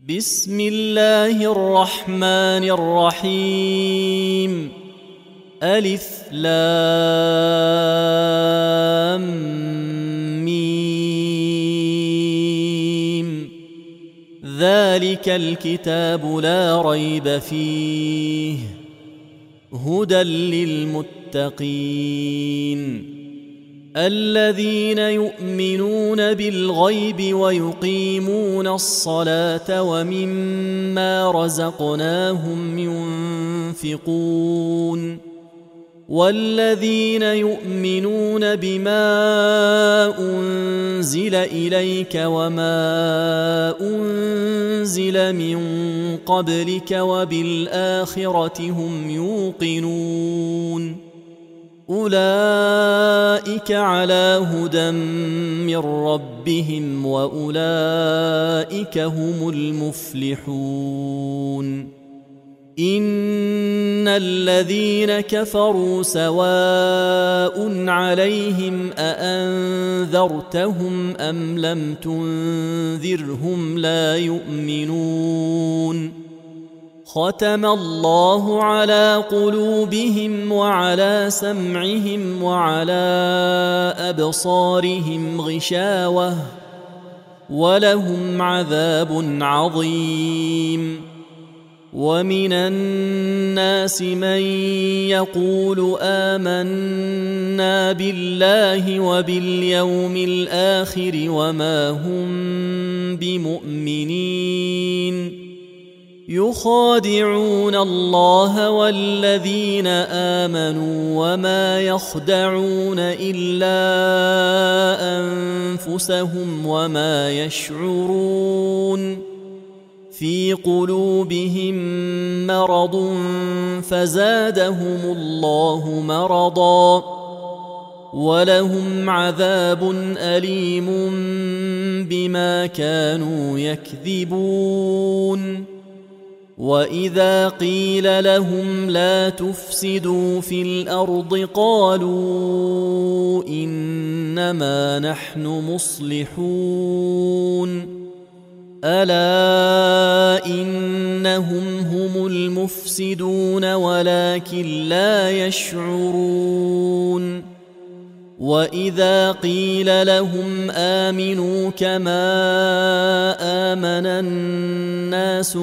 بسم الله الرحمن الرحيم. ألف لام ميم. ذلك الكتاب لا ريب فيه هدى للمتقين الذين يؤمنون بالغيب ويقيمون الصلاة ومما رزقناهم ينفقون والذين يؤمنون بما أنزل إليك وما أنزل من قبلك وبالآخرة هم يوقنون أولئك على هدى من ربهم وأولئك هم المفلحون. إن الذين كفروا سواء عليهم أأنذرتهم أم لم تنذرهم لا يؤمنون. ختم الله على قلوبهم وعلى سمعهم وعلى أبصارهم غشاوة ولهم عذاب عظيم. ومن الناس من يقول آمنا بالله وباليوم الآخر وما هم بمؤمنين يخادعون الله والذين آمنوا وما يخدعون إلا أنفسهم وما يشعرون. في قلوبهم مرض فزادهم الله مرضا ولهم عذاب أليم بما كانوا يكذبون. وإذا قيل لهم لا تفسدوا في الأرض قالوا إنما نحن مصلحون ألا إنهم هم المفسدون ولكن لا يشعرون. وإذا قيل لهم آمنوا كما آمن الناس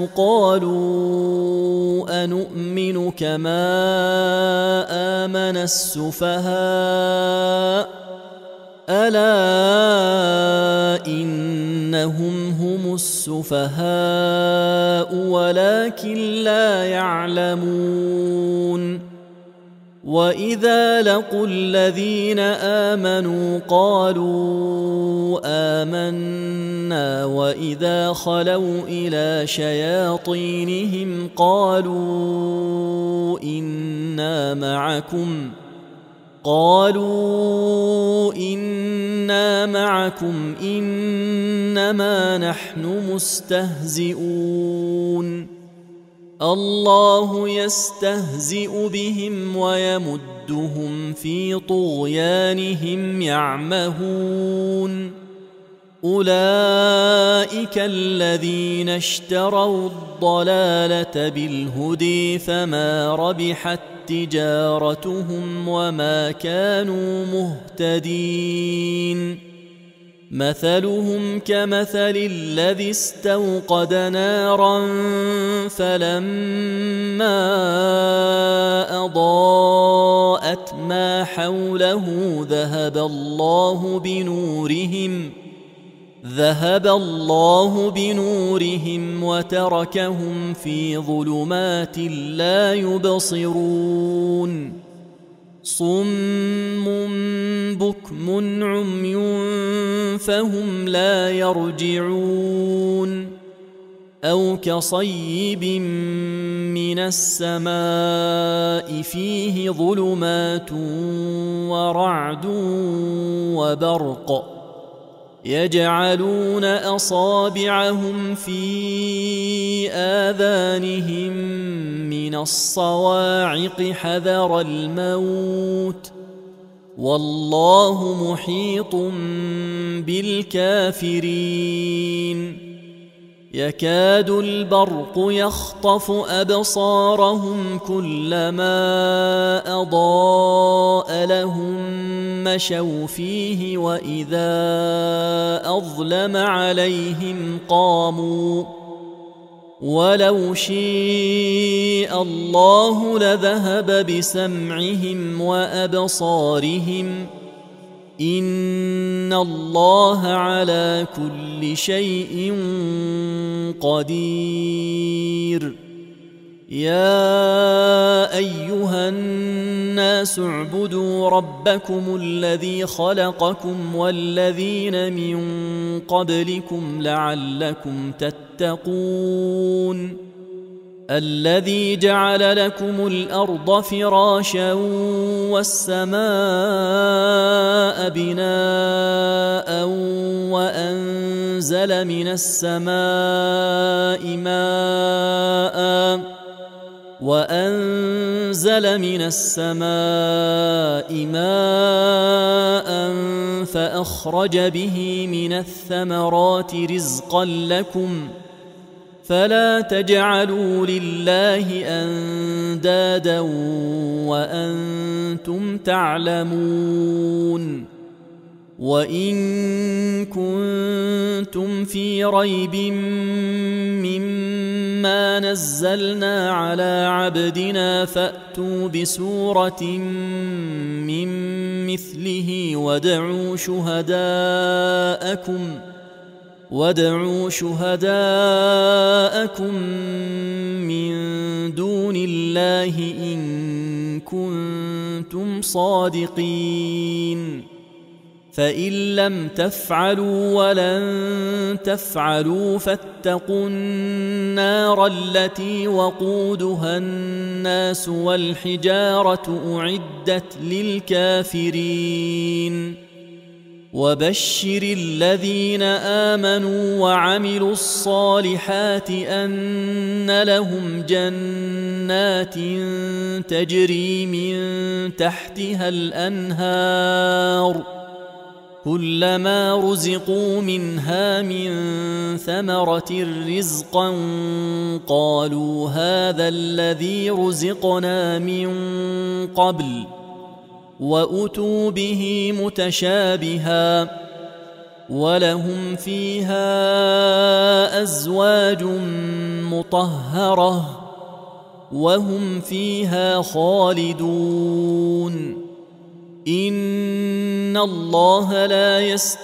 قالوا أنؤمن كما آمن السفهاء ألا إنهم هم السفهاء ولكن لا يعلمون. وإذا لقوا الذين آمنوا قالوا آمنا وإذا خلوا إلى شياطينهم قالوا إنا معكم إنما نحن مستهزئون. الله يستهزئ بهم ويمدهم في طغيانهم يعمهون. أولئك الذين اشتروا الضلالة بالهدى فما ربحت تجارتهم وما كانوا مهتدين. مثلهم كمثل الذي استوقد نارا فلما أضاءت ما حوله ذهب الله بنورهم وتركهم في ظلمات لا يبصرون. صم بكم عمي فهم لا يرجعون. أو كصيب من السماء فيه ظلمات ورعد وبرق يجعلون أصابعهم في آذانهم من الصواعق حذر الموت والله محيط بالكافرين. يكاد البرق يخطف أبصارهم كلما أضاء لهم مشوا فيه وإذا أظلم عليهم قاموا ولو شاء الله لذهب بسمعهم وأبصارهم إن الله على كل شيء قدير. يا أيها الناس اعبدوا ربكم الذي خلقكم والذين من قبلكم لعلكم تتقون الذي جعل لكم الأرض فراشا والسماء بناء وأنزل من السماء ماء فأخرج به من الثمرات رزقا لكم فلا تجعلوا لله أندادا وأنتم تعلمون. وإن كنتم في ريب مما نزلنا على عبدنا فأتوا بسورة من مثله وادعوا شهداءكم من دون الله إن كنتم صادقين فإن لم تفعلوا ولن تفعلوا فاتقوا النار التي وقودها الناس والحجارة أعدت للكافرين. وبشر الذين آمنوا وعملوا الصالحات أن لهم جنات تجري من تحتها الأنهار كلما رزقوا منها من ثمرة رزقا قالوا هذا الذي رزقنا من قبل وأتوا به متشابها ولهم فيها أزواج مطهرة وهم فيها خالدون. إن الله لا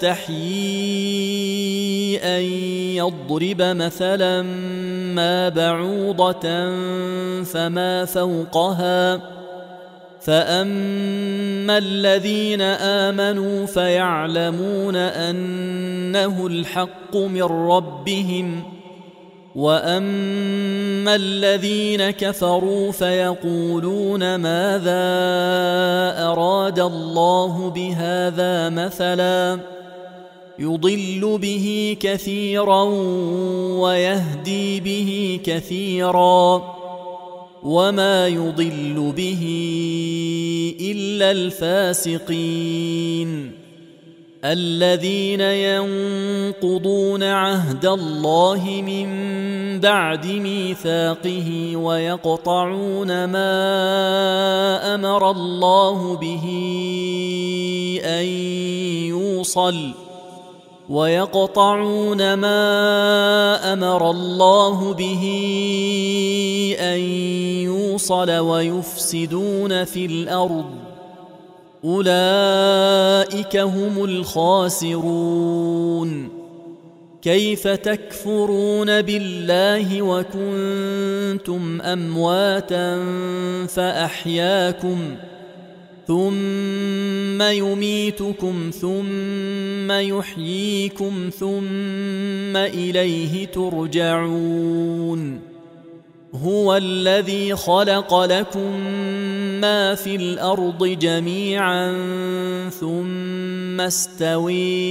يستحيي أن يضرب مثلا ما بعوضة فما فوقها فأما الذين آمنوا فيعلمون أنه الحق من ربهم وأما الذين كفروا فيقولون ماذا أراد الله بهذا مثلا يضل به كثيرا ويهدي به كثيرا وما يضل به إلا الفاسقين الذين ينقضون عهد الله من بعد ميثاقه ويقطعون ما أمر الله به أن يوصل ويفسدون في الأرض أولئك هم الخاسرون. كيف تكفرون بالله وكنتم أمواتا فأحياكم ثم يميتكم ثم يحييكم ثم إليه ترجعون. هو الذي خلق لكم ما في الأرض جميعا ثم استوى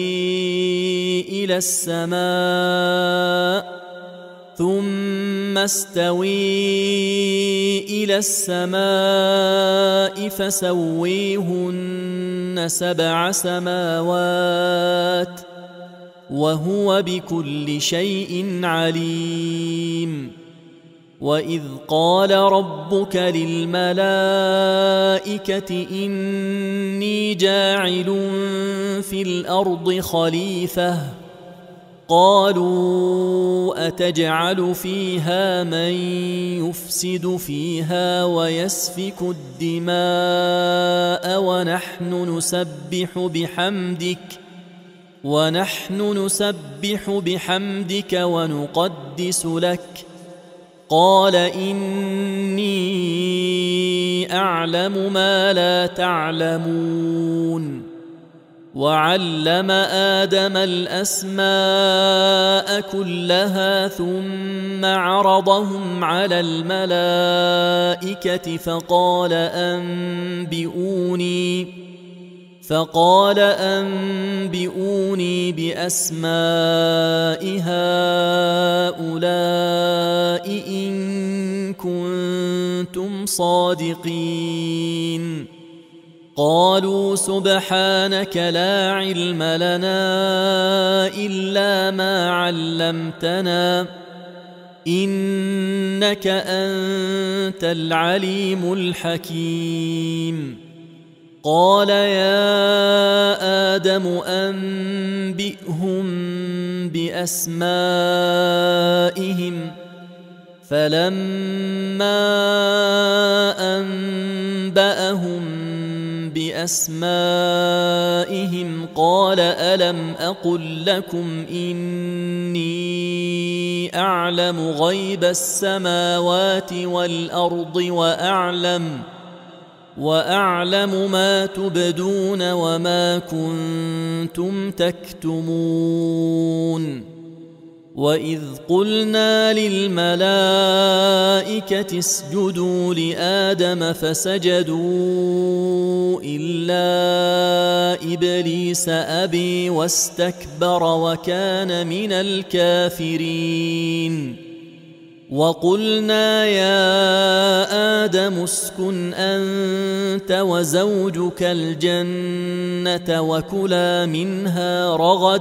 إلى السماء فسويهن 7 سماوات وهو بكل شيء عليم. وإذ قال ربك للملائكة إني جاعل في الأرض خليفة قالوا أتجعل فيها من يفسد فيها ويسفك الدماء ونحن نسبح بحمدك ونقدس لك قال إني أعلم ما لا تعلمون. وعلم آدم الأسماء كلها ثم عرضهم على الملائكة فقال أنبئوني بأسماء هؤلاء إن كنتم صادقين. قالوا سبحانك لا علم لنا إلا ما علمتنا إنك أنت العليم الحكيم. قال يا آدم أنبئهم بأسمائهم فلما أنبأهم بأسمائهم قال ألم أقل لكم إني أعلم غيب السماوات والأرض وأعلم ما تبدون وما كنتم تكتمون. وإذ قلنا للملائكة اسجدوا لآدم فسجدوا إلا إبليس أبي واستكبر وكان من الكافرين. وقلنا يا آدم اسكن أنت وزوجك الجنة وكلا منها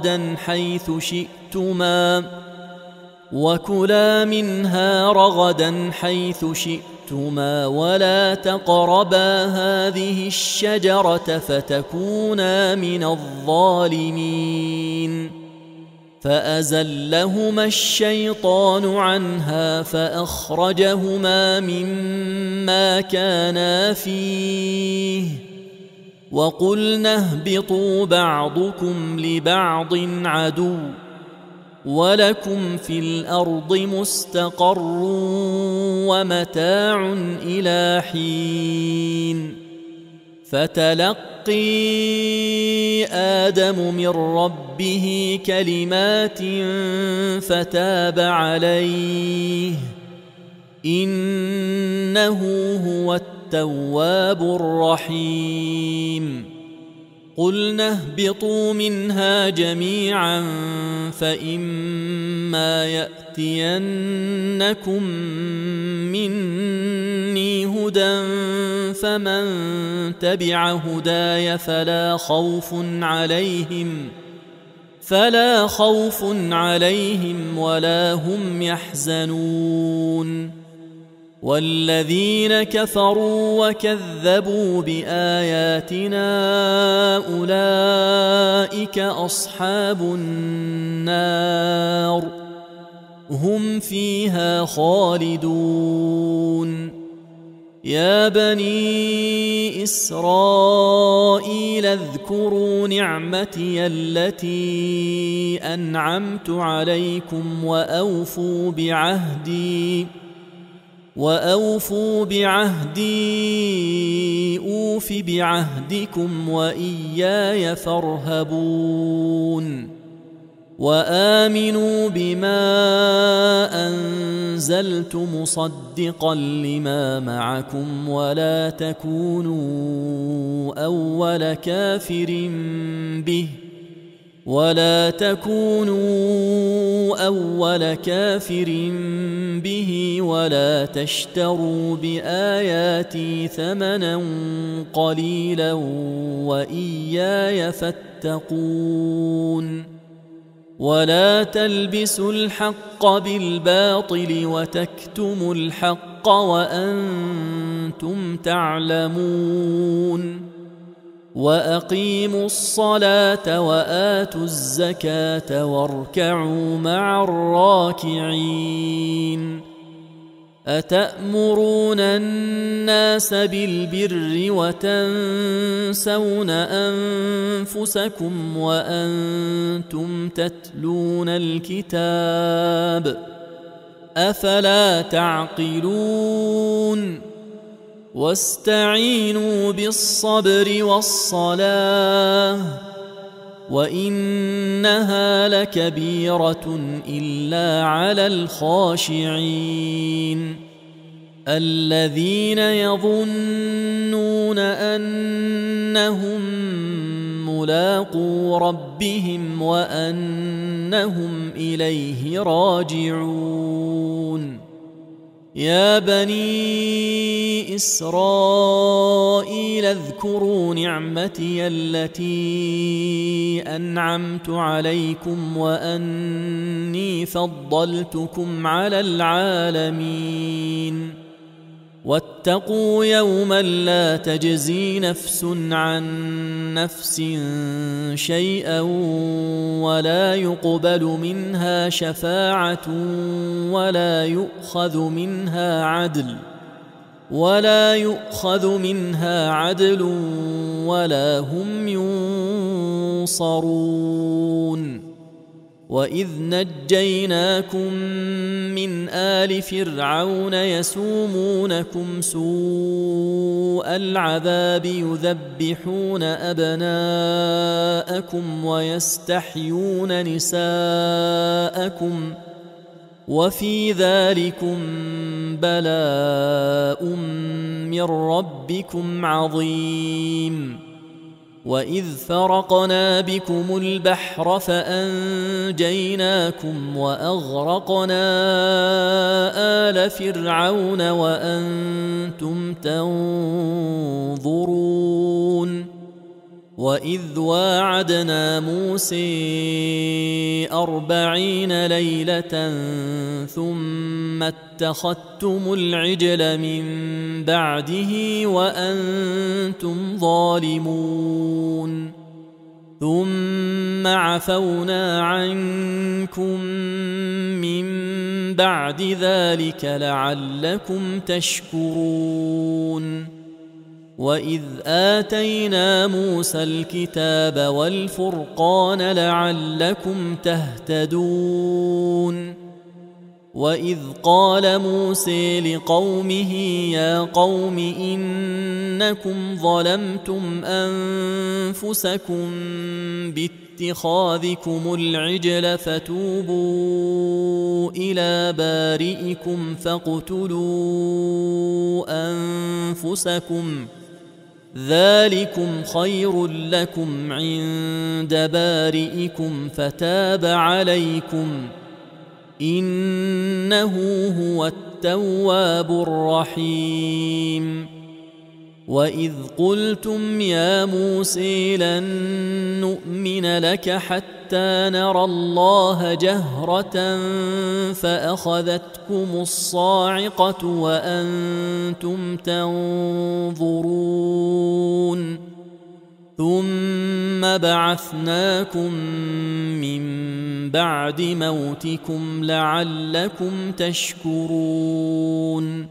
رغدا حيث شئتما ولا تقربا هذه الشجرة فتكونا من الظالمين. فأزلهما الشيطان عنها فأخرجهما مما كانا فيه وقلنا اهبطوا بعضكم لبعض عدو ولكم في الأرض مستقر ومتاع إلى حين. فتلقي آدم من ربه كلمات فتاب عليه إنه هو التواب الرحيم. قلنا اهبطوا منها جميعا فإما يأتينكم مني هدى فمن تبع هداي فلا خوف عليهم ولا هم يحزنون. والذين كفروا وكذبوا بآياتنا أولئك أصحاب النار هم فيها خالدون. يا بني إسرائيل اذكروا نعمتي التي أنعمت عليكم وأوفوا بعهدي أوف بعهدكم وإياي فارهبون. وآمنوا بما أنزلت مصدقا لما معكم ولا تكونوا أول كافر به ولا تشتروا بآياتي ثمنا قليلا وإياي فاتقون. ولا تلبسوا الحق بالباطل وتكتموا الحق وأنتم تعلمون وأقيموا الصلاة وآتوا الزكاة واركعوا مع الراكعين أتأمرون الناس بالبر وتنسون أنفسكم وأنتم تتلون الكتاب أفلا تعقلون واستعينوا بالصبر والصلاة وإنها لكبيرة إلا على الخاشعين الذين يظنون أنهم ملاقو ربهم وأنهم إليه راجعون يا بني إسرائيل اذكروا نعمتي التي أنعمت عليكم وأني فضلتكم على العالمين واتقوا يوما لا تجزي نفس عن نفس شيئا ولا يقبل منها شفاعة ولا يؤخذ منها عدل ولا هم ينصرون وإذ نجيناكم من آل فرعون يسومونكم سوء العذاب يذبحون أبناءكم ويستحيون نساءكم وفي ذلكم بلاء من ربكم عظيم وإذ فرقنا بكم البحر فأنجيناكم وأغرقنا آل فرعون وأنتم تنظرون وإذ واعدنا موسى 40 ليلة ثم اتخذتم العجل من بعده وأنتم ظالمون ثم عفونا عنكم من بعد ذلك لعلكم تشكرون وإذ آتينا موسى الكتاب والفرقان لعلكم تهتدون وإذ قال موسى لقومه يا قوم إنكم ظلمتم أنفسكم باتخاذكم العجل فتوبوا إلى بارئكم فاقتلوا أنفسكم ذلكم خير لكم عند بارئكم فتاب عليكم إنه هو التواب الرحيم وإذ قلتم يا موسى لن نؤمن لك حتى نرى الله جهرة فأخذتكم الصاعقة وأنتم تنظرون ثم بعثناكم من بعد موتكم لعلكم تشكرون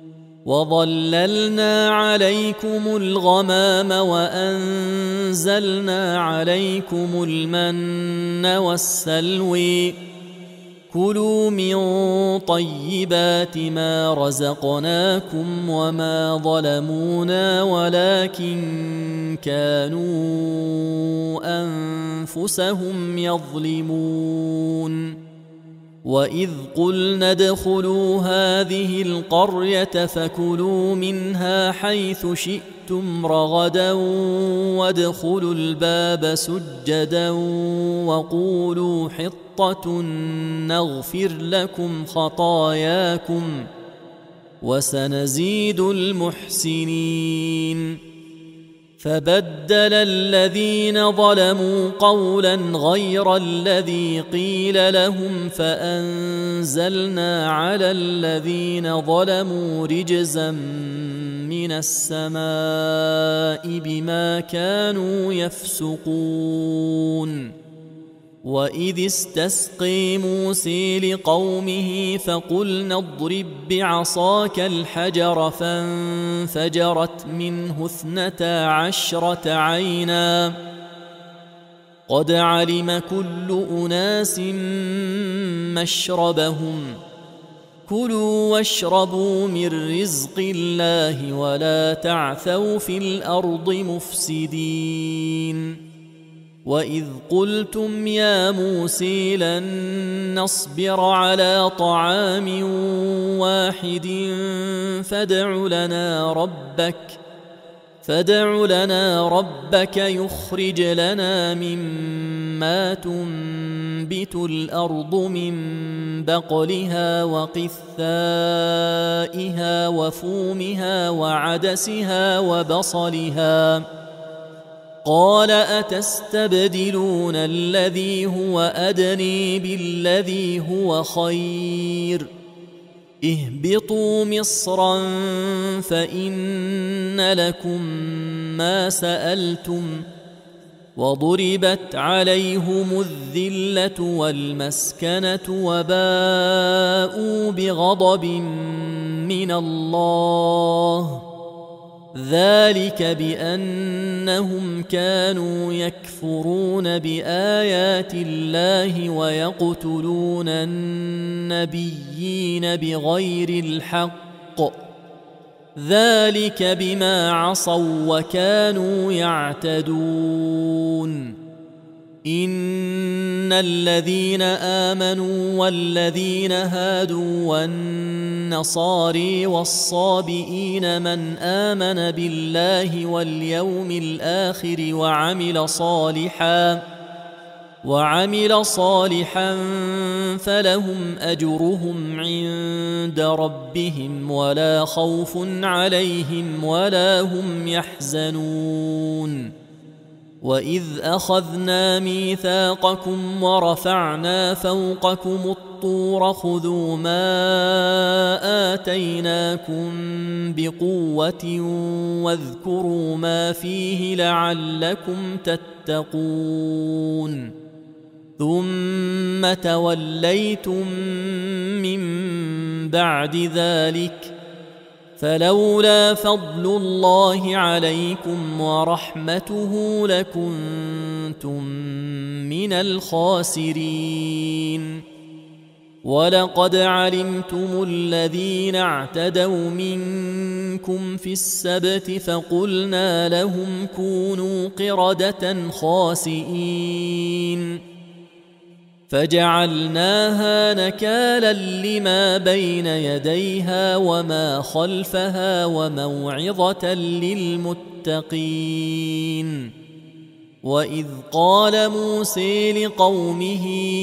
وظللنا عليكم الغمام وأنزلنا عليكم المن والسلوى كلوا من طيبات ما رزقناكم وما ظلمونا ولكن كانوا أنفسهم يظلمون وإذ قلنا ادخلوا هذه القرية فكلوا منها حيث شئتم رغدا وادخلوا الباب سجدا وقولوا حطة نغفر لكم خطاياكم وسنزيد المحسنين فبدل الذين ظلموا قولا غير الذي قيل لهم فأنزلنا على الذين ظلموا رجزا من السماء بما كانوا يفسقون. وإذ استسقي موسى لقومه فقلنا اضرب بعصاك الحجر فانفجرت منه 12 عينا قد علم كل أناس مشربهم كلوا واشربوا من رزق الله ولا تعثوا في الأرض مفسدين. وإذ قلتم يا موسى لن نصبر على طعام واحد فادع لنا ربك يخرج لنا مما تنبت الأرض من بقلها وقثائها وفومها وعدسها وبصلها قال أتستبدلون الذي هو أدنى بالذي هو خير اهبطوا مصرا فإن لكم ما سألتم وضربت عليهم الذلة والمسكنة وباءوا بغضب من الله ذلك بأنهم كانوا يكفرون بآيات الله ويقتلون النبيين بغير الحق ذلك بما عصوا وكانوا يعتدون. إن الذين آمنوا والذين هادوا والنصاري والصابئين من آمن بالله واليوم الآخر وعمل صالحا فلهم أجرهم عند ربهم ولا خوف عليهم ولا هم يحزنون. وإذ أخذنا ميثاقكم ورفعنا فوقكم الطور خذوا ما آتيناكم بقوة واذكروا ما فيه لعلكم تتقون ثم توليتم من بعد ذلك فلولا فضل الله عليكم ورحمته لكنتم من الخاسرين. ولقد علمتم الذين اعتدوا منكم في السبت فقلنا لهم كونوا قردة خاسئين فجعلناها نكالا لما بين يديها وما خلفها وموعظة للمتقين. وإذ قال موسى لقومه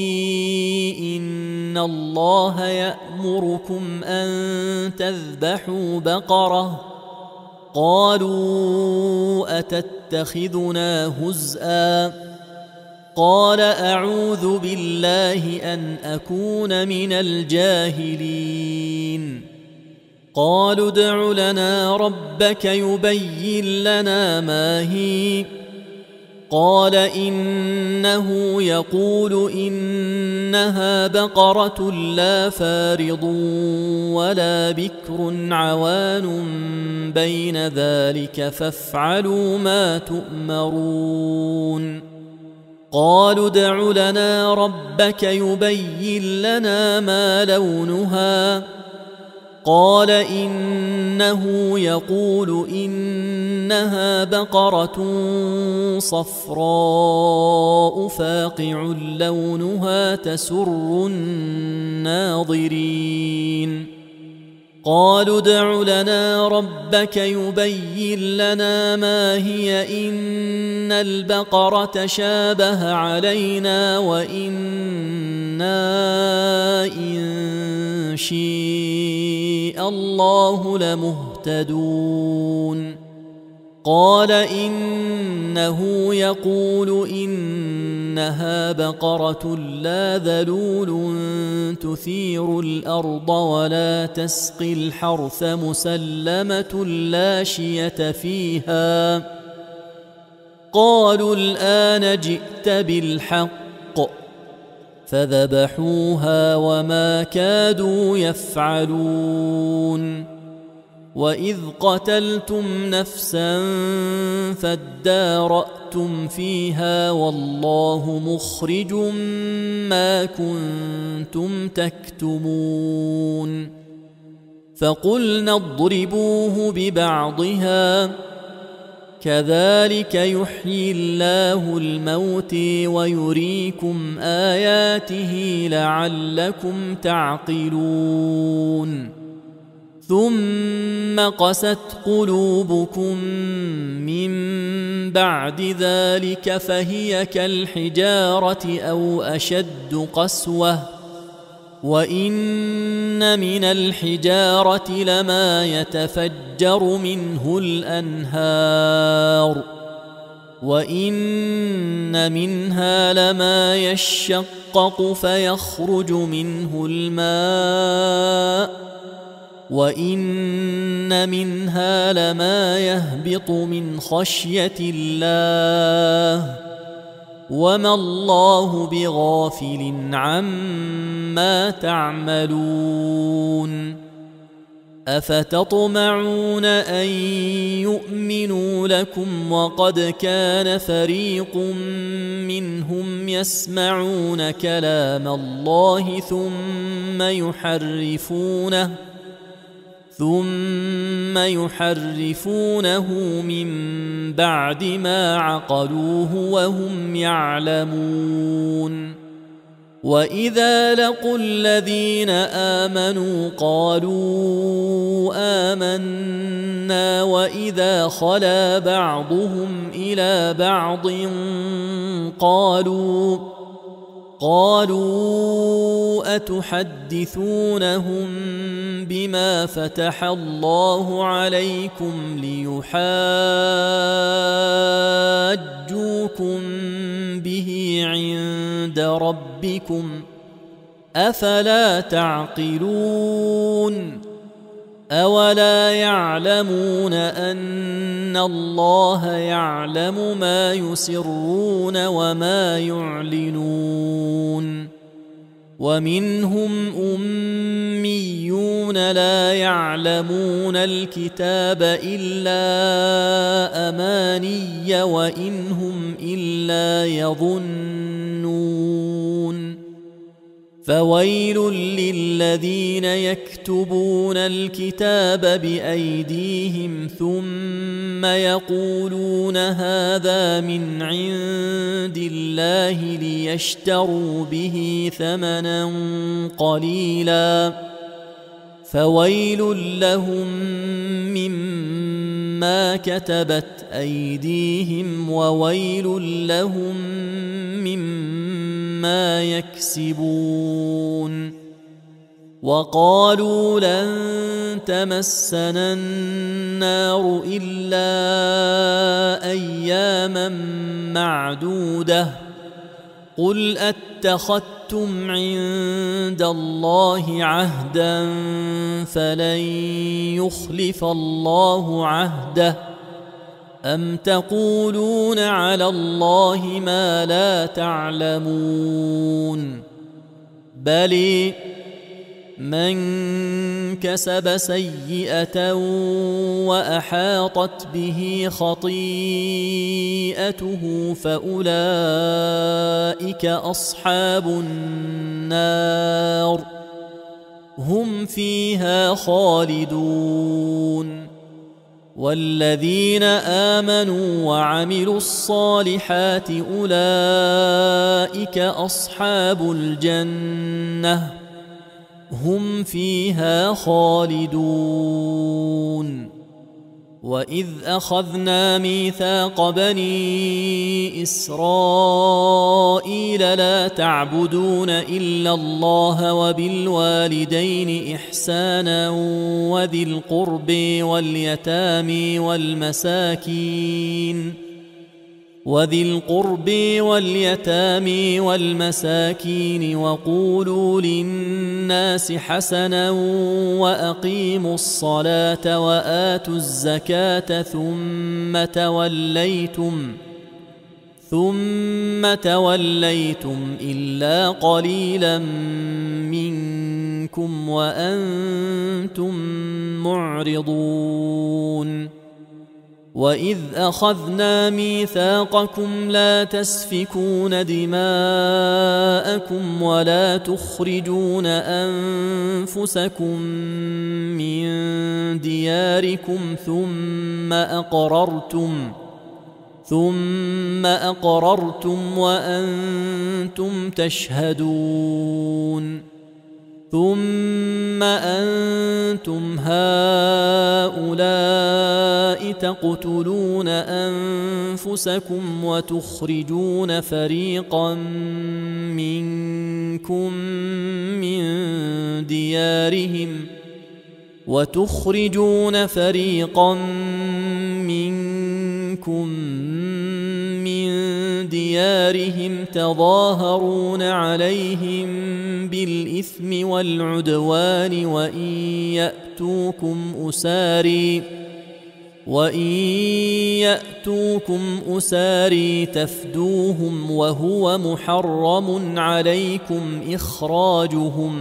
إن الله يأمركم أن تذبحوا بقرة قالوا أتتخذنا هزءا قال أعوذ بالله أن أكون من الجاهلين. قالوا ادع لنا ربك يبين لنا ما هي قال إنه يقول إنها بقرة لا فارض ولا بكر عوان بين ذلك فافعلوا ما تؤمرون. قالوا ادع لنا ربك يبين لنا ما لونها قال إنه يقول إنها بقرة صفراء فاقع لونها تسر الناظرين. قالوا ادع لنا ربك يبين لنا ما هي إن البقرة شابه علينا وإنا إن شاء الله لمهتدون. قال إنه يقول إنها بقرة لا ذلول تثير الأرض ولا تسقي الحرث مسلمة لا شية فيها. قالوا الآن جئت بالحق، فذبحوها وما كادوا يفعلون. وإذ قتلتم نفسا فادارأتم فيها والله مخرج ما كنتم تكتمون. فقلنا اضربوه ببعضها كذلك يحيي الله الموت ويريكم آياته لعلكم تعقلون. ثم قست قلوبكم من بعد ذلك فهي كالحجارة أو أشد قسوة، وإن من الحجارة لما يتفجر منه الأنهار، وإن منها لما يشقق فيخرج منه الماء، وإن منها لما يهبط من خشية الله وما الله بغافل عما تعملون. أفتطمعون أن يؤمنوا لكم وقد كان فريق منهم يسمعون كلام الله ثم يحرفونه من بعد ما عقلوه وهم يعلمون. وإذا لقوا الذين آمنوا قالوا آمنا، وإذا خلا بعضهم إلى بعض قالوا أتحدثونهم بما فتح الله عليكم ليحاجوكم به عند ربكم أفلا تعقلون؟ أولا يعلمون أن الله يعلم ما يسرون وما يعلنون؟ ومنهم أميون لا يعلمون الكتاب إلا أماني وإن هم إلا يظنون. فويل للذين يكتبون الكتاب بأيديهم ثم يقولون هذا من عند الله ليشتروا به ثمنا قليلا، فويل لهم مما كتبت أيديهم وويل لهم مما يكسبون. وقالوا لن تمسنا النار إلا أياما معدودة، قل أتخذتم عند الله عهدا فلن يخلف الله عهده، أم تقولون على الله ما لا تعلمون؟ بل من كسب سيئة وأحاطت به خطيئته فأولئك أصحاب النار هم فيها خالدون. والذين آمنوا وعملوا الصالحات أولئك أصحاب الجنة هم فيها خالدون. وإذ أخذنا ميثاق بني إسرائيل لا تعبدون إلا الله وبالوالدين إحسانا وذي القرب واليتامى والمساكين وقولوا للناس حسنا وأقيموا الصلاة وآتوا الزكاة ثم توليتم إلا قليلا منكم وأنتم معرضون وإذ أخذنا ميثاقكم لا تسفكون دماءكم ولا تخرجون أنفسكم من دياركم ثم أقررتم وأنتم تشهدون ثم أنتم هؤلاء تقتلون أنفسكم وتخرجون فريقا منكم من ديارهم تظاهرون عليهم بالإثم والعدوان وإن يأتوكم أساري تفدوهم وهو محرم عليكم إخراجهم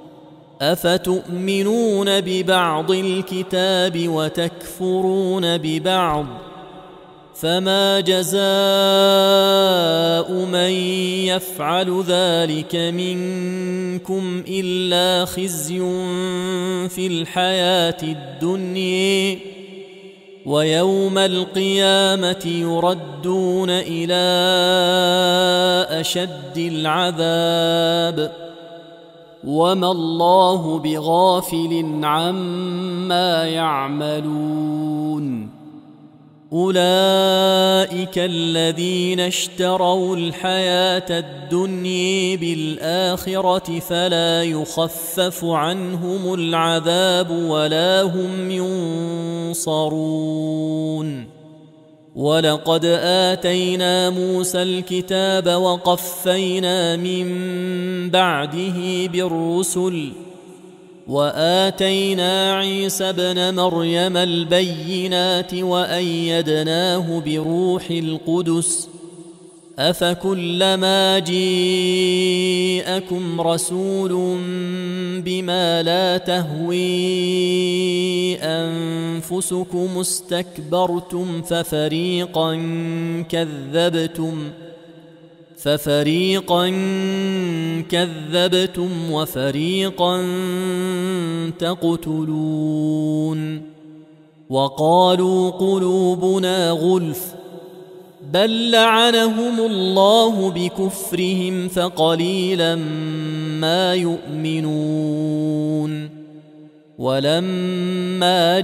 أفتؤمنون ببعض الكتاب وتكفرون ببعض فما جزاء من يفعل ذلك منكم إلا خزي في الحياة الدنيا ويوم القيامة يردون إلى أشد العذاب وما الله بغافل عما يعملون أولئك الذين اشتروا الحياة الدنيا بالآخرة فلا يخفف عنهم العذاب ولا هم ينصرون ولقد آتينا موسى الكتاب وقفينا من بعده بالرسل وآتينا عيسى ابن مريم البينات وأيدناه بروح القدس أفكلما جاءكم رسول بما لا تهوي أنفسكم استكبرتم ففريقا كذبتم وفريقا تقتلون وقالوا قلوبنا غلف بل لعنهم الله بكفرهم فقليلا ما يؤمنون ولما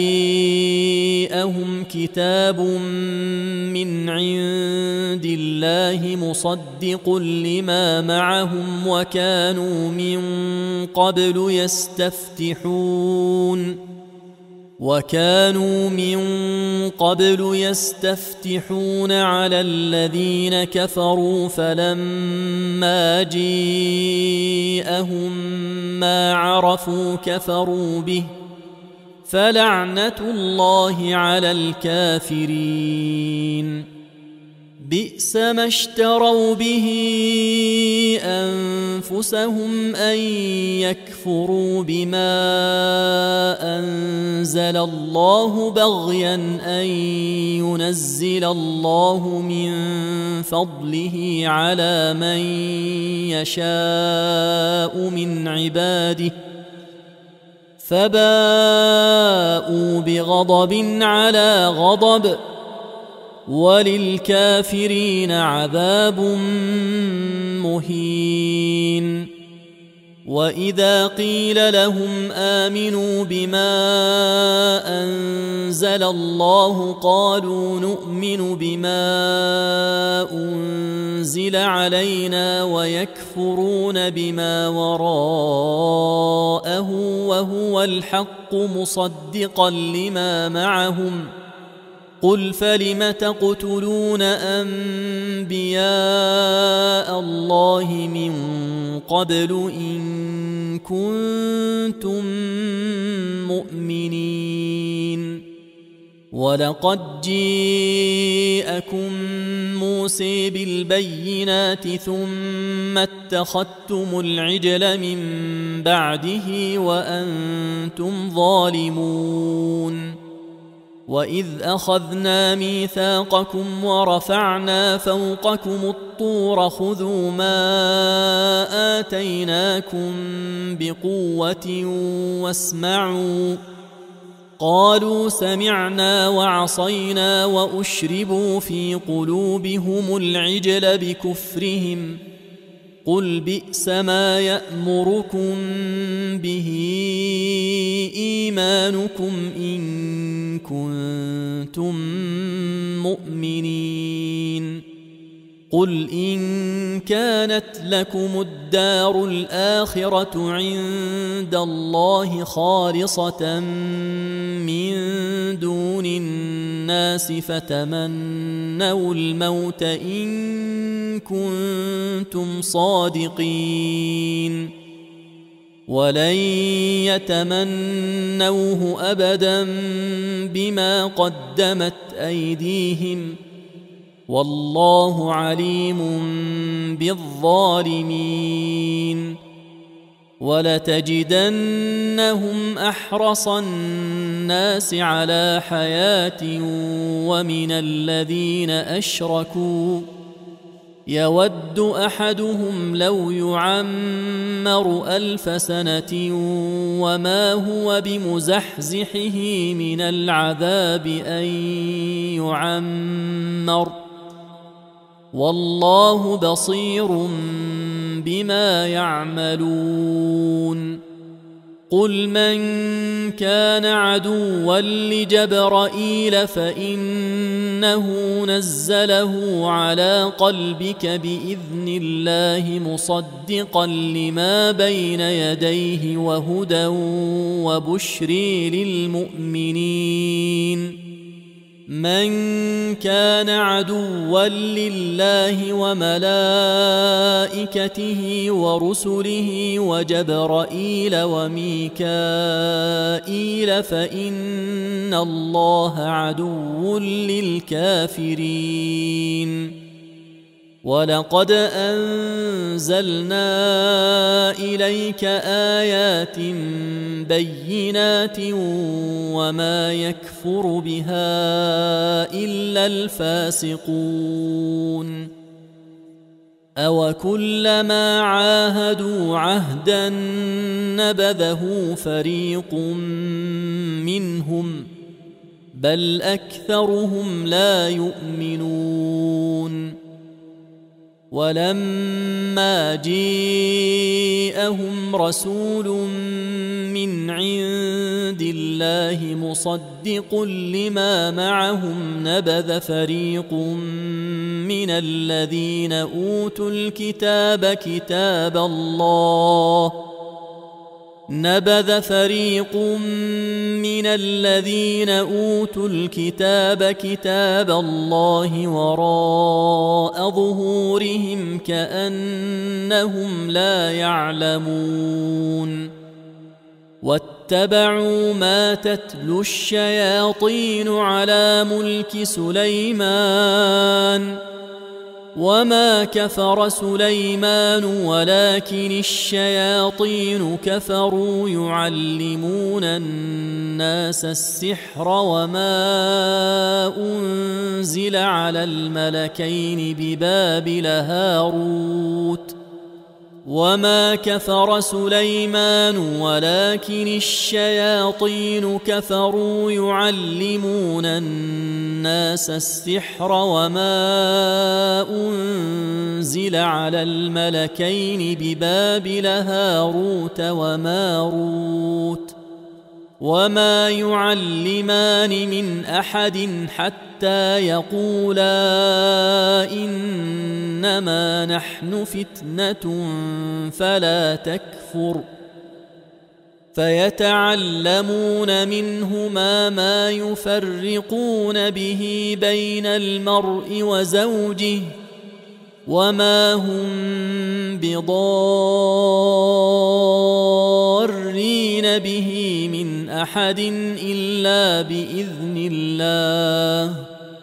جاءهم كتاب من عند الله مصدق لما معهم وكانوا من قبل يستفتحون على الذين كفروا فلما جاءهم ما عرفوا كفروا به فلعنة الله على الكافرين بئس ما اشتروا به أنفسهم أن يكفروا بما أنزل الله بغيا أن ينزل الله من فضله على من يشاء من عباده فباءوا بغضب على غضب وللكافرين عذاب مهين وإذا قيل لهم آمنوا بما أنزل الله قالوا نؤمن بما أنزل علينا ويكفرون بما وراءه وهو الحق مصدقا لما معهم قل فلم تقتلون أنبياء الله من قبل إن كنتم مؤمنين ولقد جاءكم موسى بالبينات ثم اتخذتم العجل من بعده وأنتم ظالمون وإذ أخذنا ميثاقكم ورفعنا فوقكم الطور خذوا ما آتيناكم بقوة واسمعوا قالوا سمعنا وعصينا وأشربوا في قلوبهم العجل بكفرهم قل بئس ما يأمركم به إيمانكم إن كنتم مؤمنين قل إن كانت لكم الدار الآخرة عند الله خالصة من دون الناس فتمنوا الموت إن كنتم صادقين ولن يتمنوه أبدا بما قدمت أيديهم والله عليم بالظالمين ولتجدنهم أحرص الناس على حياة ومن الذين أشركوا يود أحدهم لو يعمر 1000 سنة وما هو بمزحزحه من العذاب أن يعمر والله بصير بما يعملون قل من كان عدوا لجبرائيل فإنه نزله على قلبك بإذن الله مصدقا لما بين يديه وهدى وبشرى للمؤمنين من كان عدوا لله وملائكته ورسله وجبرائيل وميكائيل فإن الله عدو للكافرين ولقد أنزلنا إليك آيات بينات وما يكفر بها إلا الفاسقون أوكلما عاهدوا عهدا نبذه فريق منهم بل أكثرهم لا يؤمنون ولما جاءهم رسول من عند الله مصدق لما معهم نبذ فريق من الذين أوتوا الكتاب كتاب الله وراء ظهورهم كأنهم لا يعلمون واتبعوا ما تتلو الشياطين على ملك سليمان وما كفر سليمان ولكن الشياطين كفروا يعلمون الناس السحر وما أنزل على الملكين ببابل وما كفر سليمان ولكن الشياطين كفروا يعلمون الناس السحر وما أنزل على الملكين ببابل هاروت وماروت وما يعلمان من أحد حتى يقولا إنما نحن فتنة فلا تكفر فيتعلمون منهما ما يفرقون به بين المرء وزوجه وما هم بضارين به من أحد إلا بإذن الله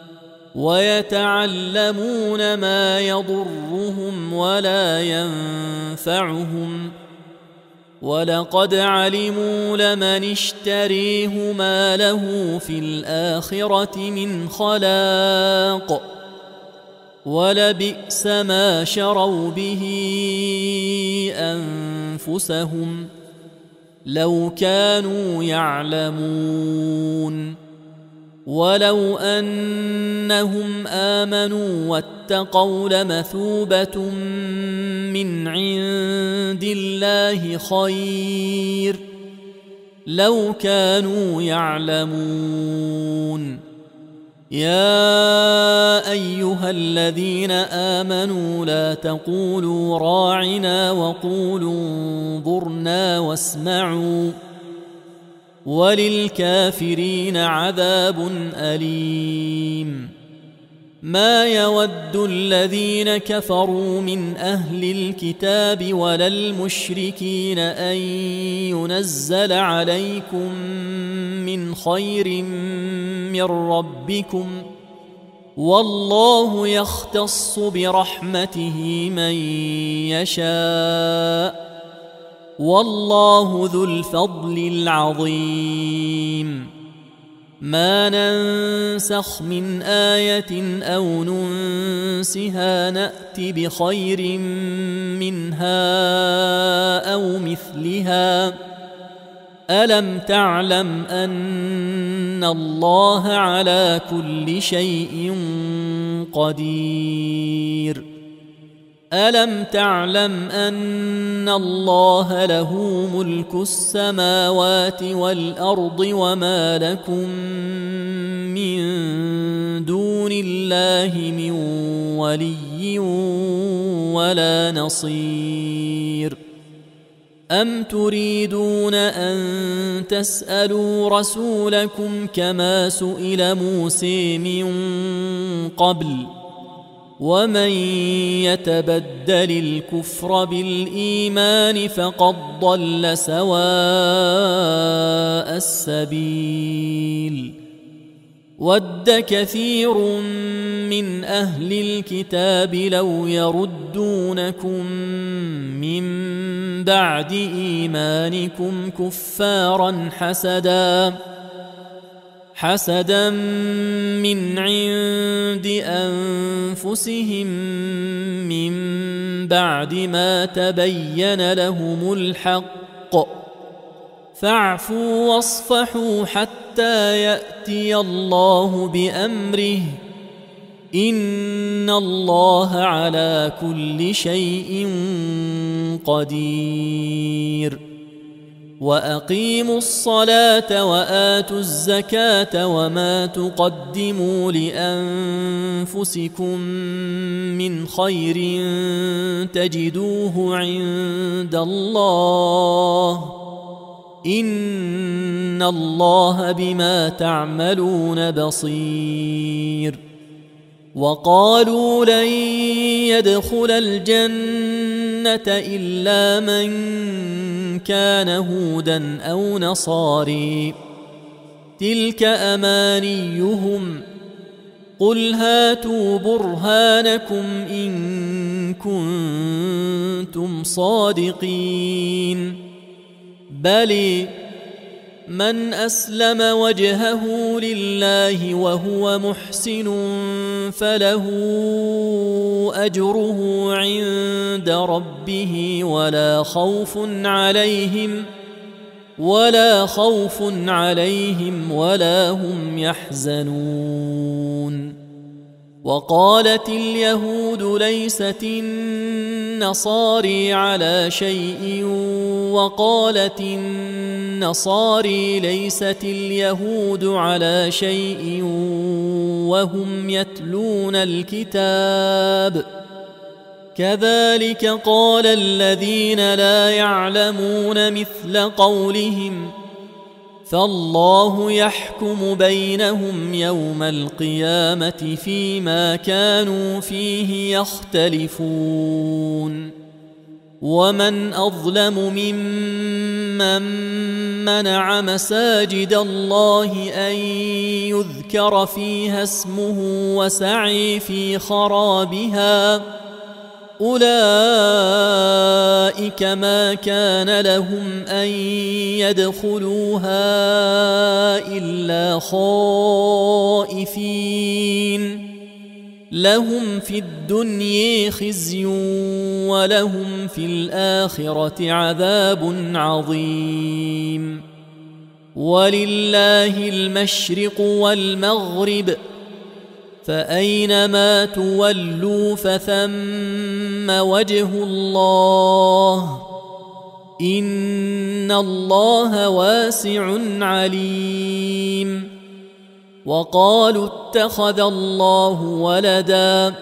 ويتعلمون ما يضرهم ولا ينفعهم ولقد علموا لمن اشتريه ما له في الآخرة من خلاق ولبئس ما شروا به أنفسهم لو كانوا يعلمون ولو أنهم آمنوا واتقوا لمثوبة من عند الله خير لو كانوا يعلمون يا أيها الذين آمنوا لا تقولوا راعنا وقولوا انظرنا واسمعوا وللكافرين عذاب أليم ما يود الذين كفروا من أهل الكتاب ولا المشركين أن ينزل عليكم من خير من ربكم والله يختص برحمته من يشاء والله ذو الفضل العظيم ما ننسخ من آية أو ننسها نأت بخير منها أو مثلها ألم تعلم أن الله على كل شيء قدير ألم تعلم أن الله له ملك السماوات والأرض وما لكم من دون الله من ولي ولا نصير أم تريدون أن تسألوا رسولكم كما سئل موسى من قبل ومن يتبدل الكفر بالإيمان فقد ضل سواء السبيل ود كثير من أهل الكتاب لو يردونكم من بعد إيمانكم كفارا حسدا من عند أنفسهم من بعد ما تبين لهم الحق فاعفوا واصفحوا حتى يأتي الله بأمره إن الله على كل شيء قدير وأقيموا الصلاة وآتوا الزكاة وما تقدموا لأنفسكم من خير تجدوه عند الله إن الله بما تعملون بصير وقالوا لن يدخل الجنة إلا من كان هودا أو نصاري تلك أمانيهم قل هاتوا برهانكم إن كنتم صادقين بل من أسلم وجهه لله وهو محسن فله أجره عند ربه ولا خوف عليهم ولا هم يحزنون. وقالت اليهود ليست النصارى على شيء وقالت النصارى ليست اليهود على شيء وهم يتلون الكتاب كذلك قال الذين لا يعلمون مثل قولهم فالله يحكم بينهم يوم القيامة فيما كانوا فيه يختلفون. ومن أظلم ممن منع مساجد الله أن يذكر فيها اسمه وسعي في خرابها أولئك ما كان لهم أن يدخلوها إلا خائفين لهم في الدنيا خزي ولهم في الآخرة عذاب عظيم. ولله المشرق والمغرب فأينما تولوا فثم وجه الله إن الله واسع عليم. وقالوا اتخذ الله ولدا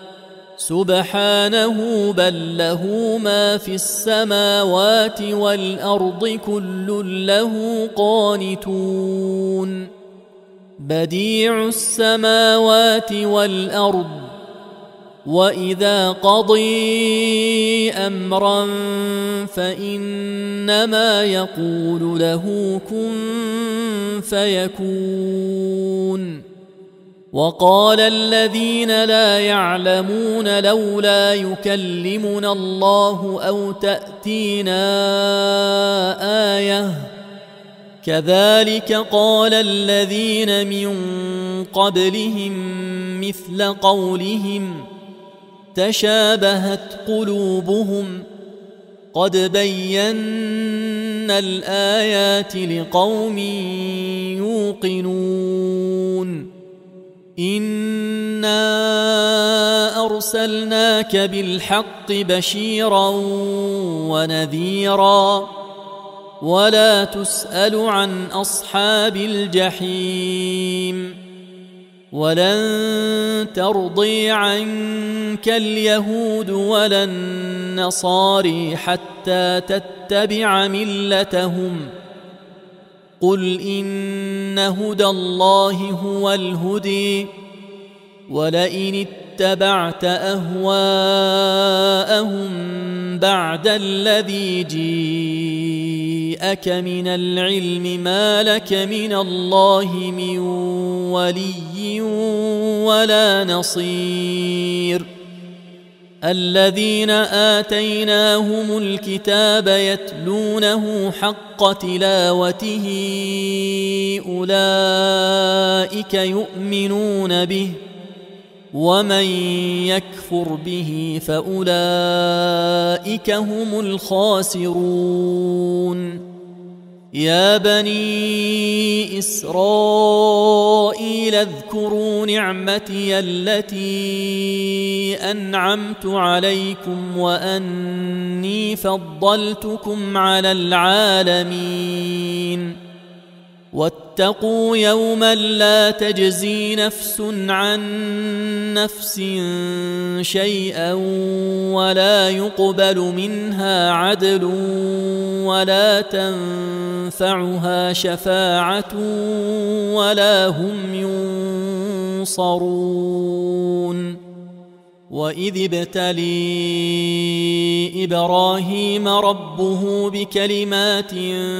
سبحانه بل له ما في السماوات والأرض كل له قانتون بديع السماوات والأرض وإذا قضي أمرا فإنما يقول له كن فيكون. وقال الذين لا يعلمون لولا يكلمنا الله أو تأتينا آية كذلك قال الذين من قبلهم مثل قولهم تشابهت قلوبهم قد بينا الآيات لقوم يوقنون. إنا أرسلناك بالحق بشيرا ونذيرا ولا تسأل عن أصحاب الجحيم. ولن ترضي عنك اليهود ولا النصارى حتى تتبع ملتهم قل إن هدى الله هو الهدي ولئن اتبعت أهواءهم بعد الذي جيءك من العلم ما لك من الله من ولي ولا نصير. الذين آتيناهم الكتاب يتلونه حق تلاوته أولئك يؤمنون به ومن يكفر به فأولئك هم الخاسرون. يا بني إسرائيل اذكروا نعمتي التي أنعمت عليكم وأني فضلتكم على العالمين. واتقوا يوما لا تجزي نفس عن نفس شيئا ولا يقبل منها عدل ولا تنفعها شفاعة ولا هم ينصرون. وإذ ابتلي إبراهيم ربه بكلمات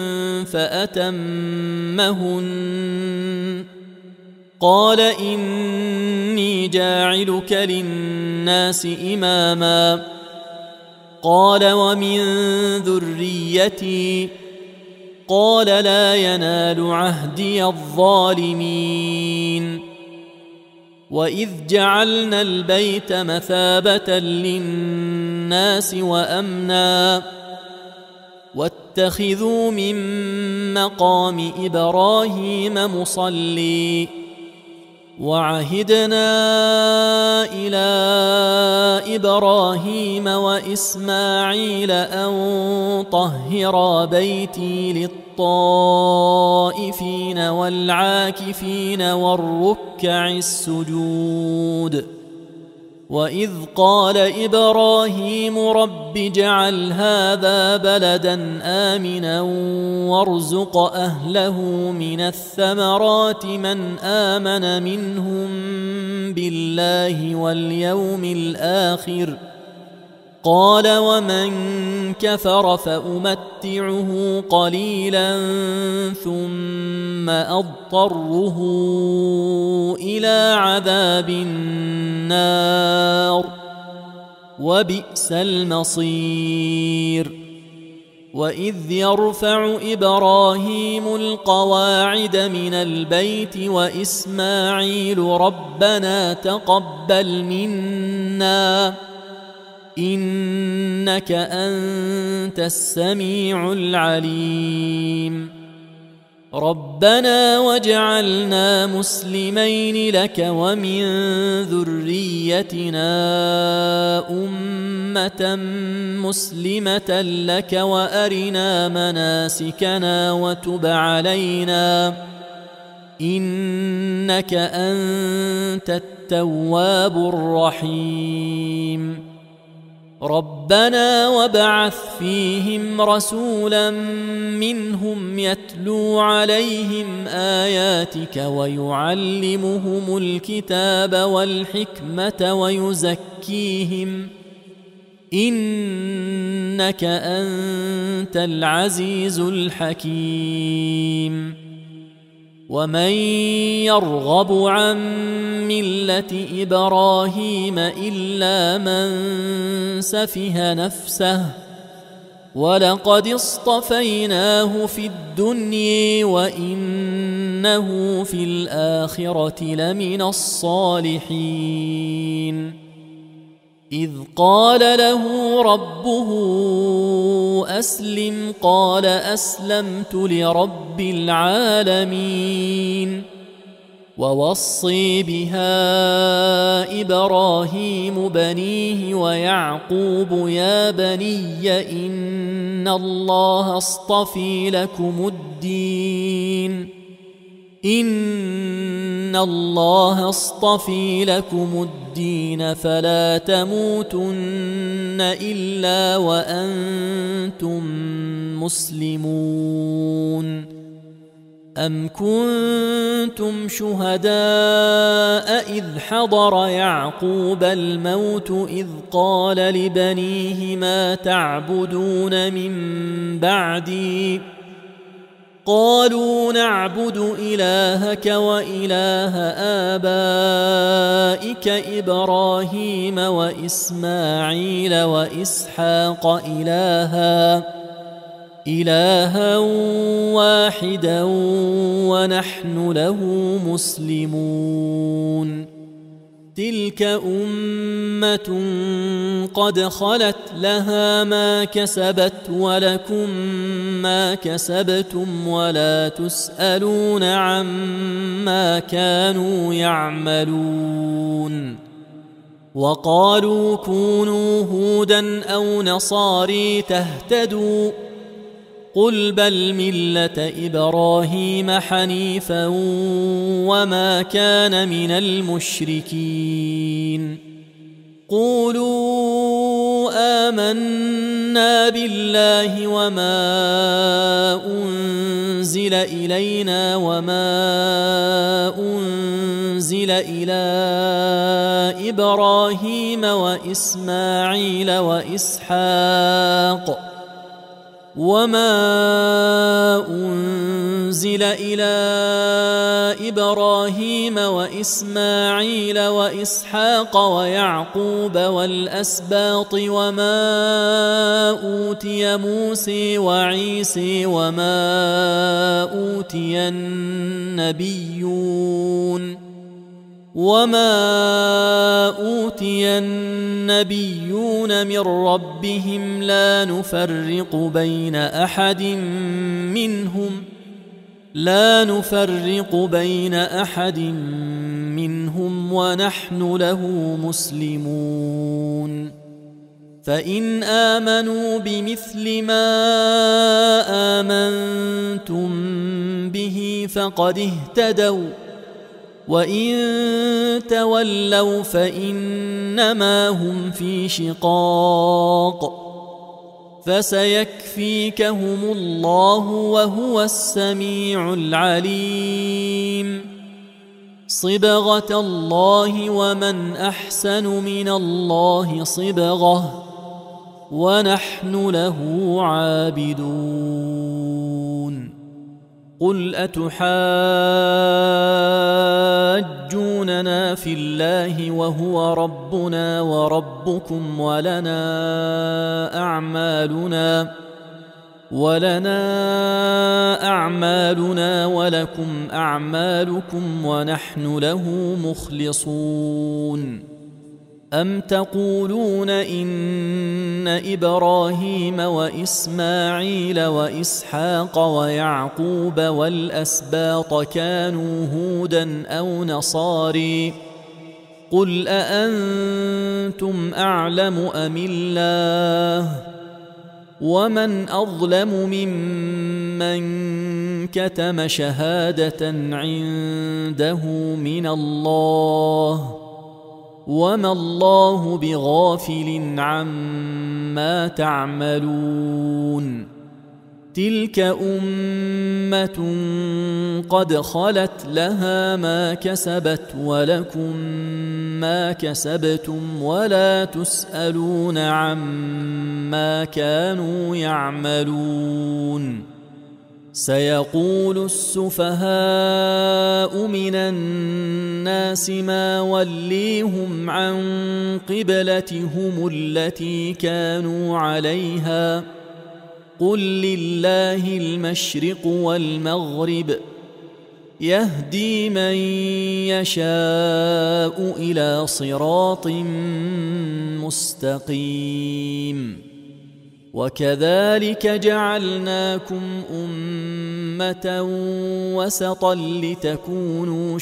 فأتمهن قال إني جاعلك للناس إماما قال ومن ذريتي قال لا ينال عهدي الظالمين وإذ جعلنا البيت مثابة للناس وأمنا واتخذوا من مقام إبراهيم مصلي وعهدنا إلى إبراهيم وإسماعيل أن طهرا بيتي للطائفين والعاكفين والركع السجود وإذ قال إبراهيم رب اجعل هذا بلدا آمنا وارزق أهله من الثمرات من آمن منهم بالله واليوم الآخر قال ومن كفر فأمتعه قليلا ثم أضطره إلى عذاب النار وبئس المصير وإذ يرفع إبراهيم القواعد من البيت وإسماعيل ربنا تقبل منا إنك أنت السميع العليم ربنا واجعلنا مسلمين لك ومن ذريتنا أمة مسلمة لك وأرنا مناسكنا وتب علينا إنك أنت التواب الرحيم ربنا وابعث فيهم رسولا منهم يتلو عليهم آياتك ويعلمهم الكتاب والحكمة ويزكيهم إنك أنت العزيز الحكيم ومن يرغب عن ملة إبراهيم إلا من سفه نفسه ولقد اصطفيناه في الدنيا وإنه في الآخرة لمن الصالحين إذ قال له ربه أسلم قال أسلمت لرب العالمين ووصي بها إبراهيم بنيه ويعقوب يا بني إن الله اصطفى لكم الدين إن الله اصطفى لكم الدين فلا تموتن إلا وأنتم مسلمون أم كنتم شهداء إذ حضر يعقوب الموت إذ قال لبنيه ما تعبدون من بعدي قالوا نعبد إلهك وإله آبائك إبراهيم وإسماعيل وإسحاق إلها واحدا ونحن له مسلمون تلك أمة قد خلت لها ما كسبت ولكم ما كسبتم ولا تسألون عما كانوا يعملون وقالوا كونوا هودا أو نصاري تهتدوا قل بل ملة إبراهيم حنيفا وما كان من المشركين قولوا آمنا بالله وما أنزل إلينا وما أنزل إلى إبراهيم وإسماعيل وما أنزل إلى إبراهيم وإسماعيل وإسحاق ويعقوب والأسباط وما أوتي موسى وعيسى وما أوتي النبيون من ربهم لا نفرق بين أحد منهم ونحن له مسلمون فإن آمنوا بمثل ما آمنتم به فقد اهتدوا وإن تولوا فإنما هم في شقاق فسيكفيكهم الله وهو السميع العليم صبغة الله ومن أحسن من الله صبغة ونحن له عابدون قل أتحاجوننا في الله وهو ربنا وربكم ولنا أعمالنا ولكم أعمالكم ونحن له مخلصون أم تقولون إن إبراهيم وإسماعيل وإسحاق ويعقوب والأسباط كانوا هودا أو نصاري قل أأنتم أعلم أم الله ومن أظلم ممن كتم شهادة عنده من الله وما الله بغافل عما تعملون تلك أمة قد خلت لها ما كسبت ولكم ما كسبتم ولا تسألون عما كانوا يعملون سيقول السفهاء من الناس ما وليهم عن قبلتهم التي كانوا عليها قل لله المشرق والمغرب يهدي من يشاء إلى صراط مستقيم وكذلك جعلناكم أمة وسطا لتكونوا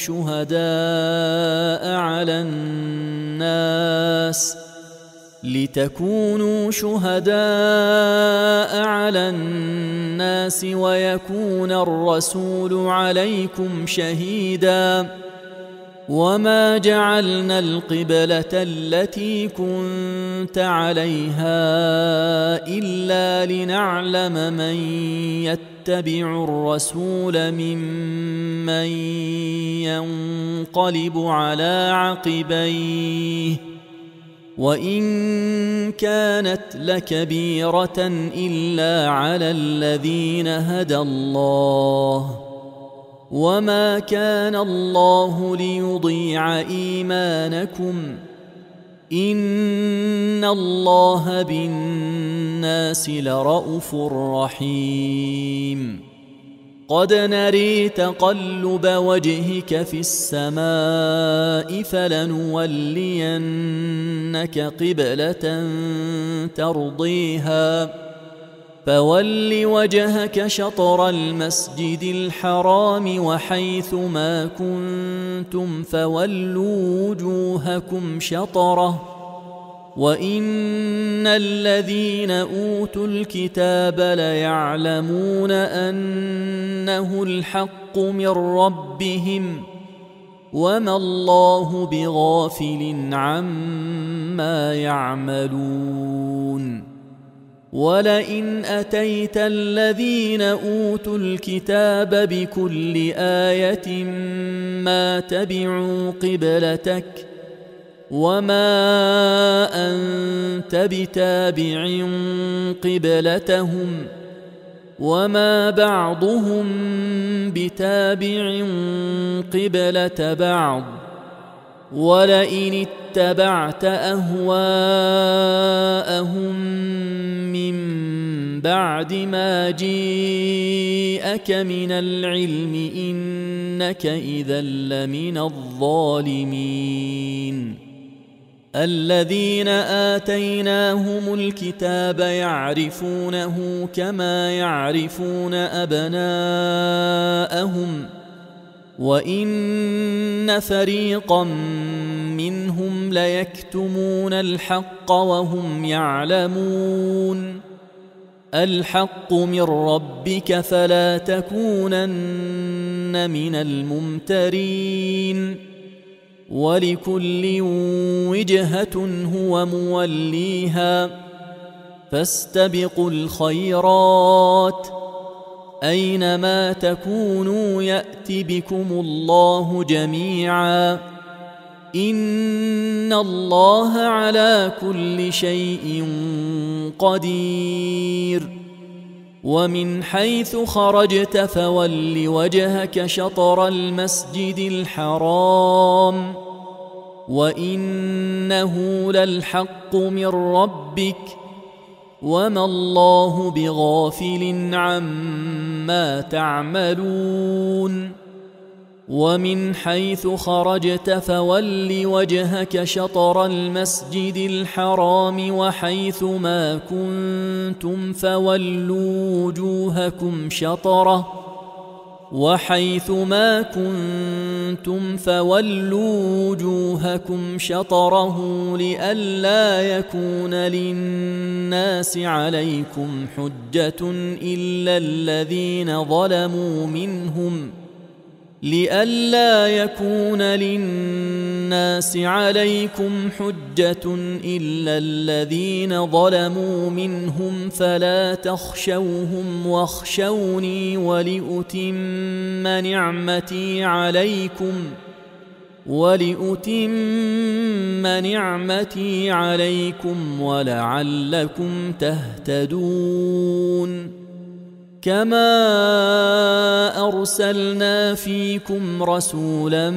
شهداء على الناس ويكون الرسول عليكم شهيدا وما جعلنا القبلة التي كنت عليها إلا لنعلم من يتبع الرسول ممن ينقلب على عقبيه وإن كانت لكبيرة إلا على الذين هدى الله وما كان الله ليضيع إيمانكم إن الله بالناس لرءوف رحيم قد نري تقلب وجهك في السماء فلنولينك قبلة ترضيها فول وجهك شطر المسجد الحرام وحيث ما كنتم فولوا وجوهكم شطره وإن الذين أوتوا الكتاب ليعلمون أنه الحق من ربهم وما الله بغافل عما يعملون ولئن أتيت الذين أوتوا الكتاب بكل آية ما تبعوا قبلتك وما أنت بتابع قبلتهم وما بعضهم بتابع قبلة بعض ولئن اتبعت أهواءهم من بعد ما جيءك من العلم إنك إذا لمن الظالمين الذين آتيناهم الكتاب يعرفونه كما يعرفون أبناءهم وإن فريقا منهم ليكتمون الحق وهم يعلمون الحق من ربك فلا تكونن من الممترين ولكل وجهة هو موليها فاستبقوا الخيرات أينما تكونوا يأت بكم الله جميعا إن الله على كل شيء قدير ومن حيث خرجت فول وجهك شطر المسجد الحرام وإنه للحق من ربك وما الله بغافل عما تعملون ومن حيث خرجت فول وجهك شطر المسجد الحرام وحيث ما كنتم فولوا وجوهكم شطره لئلا يكون للناس عليكم حجة إلا الذين ظلموا منهم فلا تخشوهم واخشوني ولأتم نعمتي عليكم ولعلكم تهتدون كما أرسلنا فيكم رسولا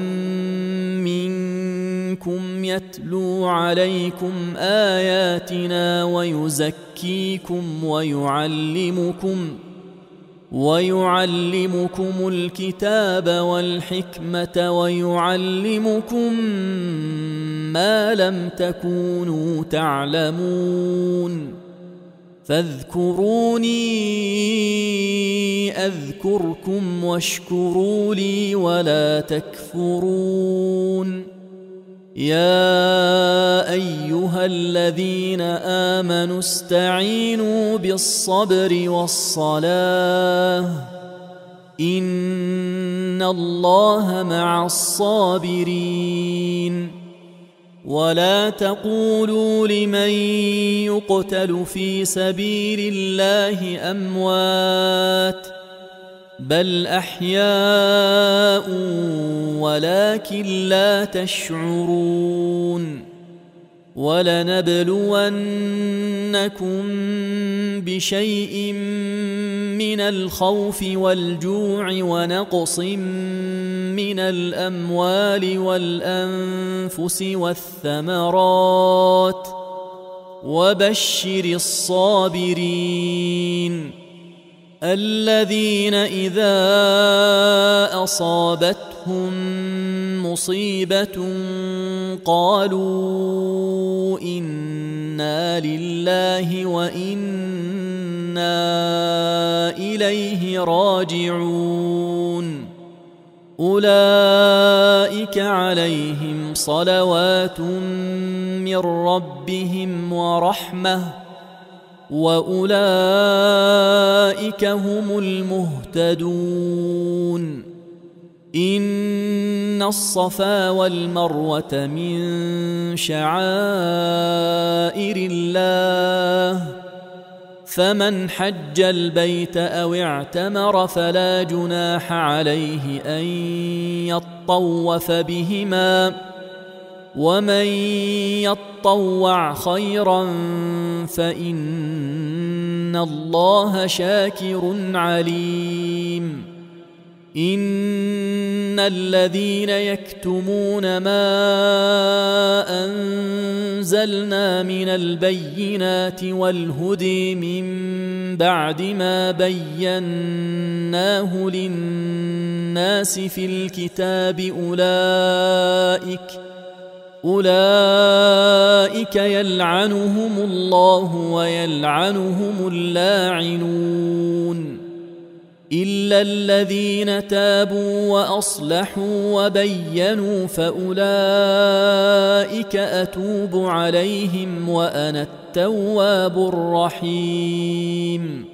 منكم يتلو عليكم آياتنا ويزكيكم ويعلمكم الكتاب والحكمة ويعلمكم ما لم تكونوا تعلمون فاذكروني أذكركم واشكروا لي ولا تكفرون يا أيها الذين آمنوا استعينوا بالصبر والصلاة إن الله مع الصابرين ولا تقولوا لمن يقتل في سبيل الله أموات بل أحياء ولكن لا تشعرون ولنبلونكم بشيء من الخوف والجوع ونقص من الأموال والأنفس والثمرات وبشر الصابرين الذين إذا أصابتهم مصيبة قالوا إنا لله وإنا إليه راجعون أولئك عليهم صلوات من ربهم ورحمة وأولئك هم المهتدون إن الصفا والمروة من شعائر الله فمن حج البيت أو اعتمر فلا جناح عليه أن يطوف بهما ومن يطوع خيرا فإن إن الله شاكر عليم. إن الذين يكتمون ما أنزلنا من البينات والهدي من بعد ما بيناه للناس في الكتاب أولئك يلعنهم الله ويلعنهم اللاعنون إلا الذين تابوا وأصلحوا وبينوا فأولئك أتوب عليهم وأنا التواب الرحيم.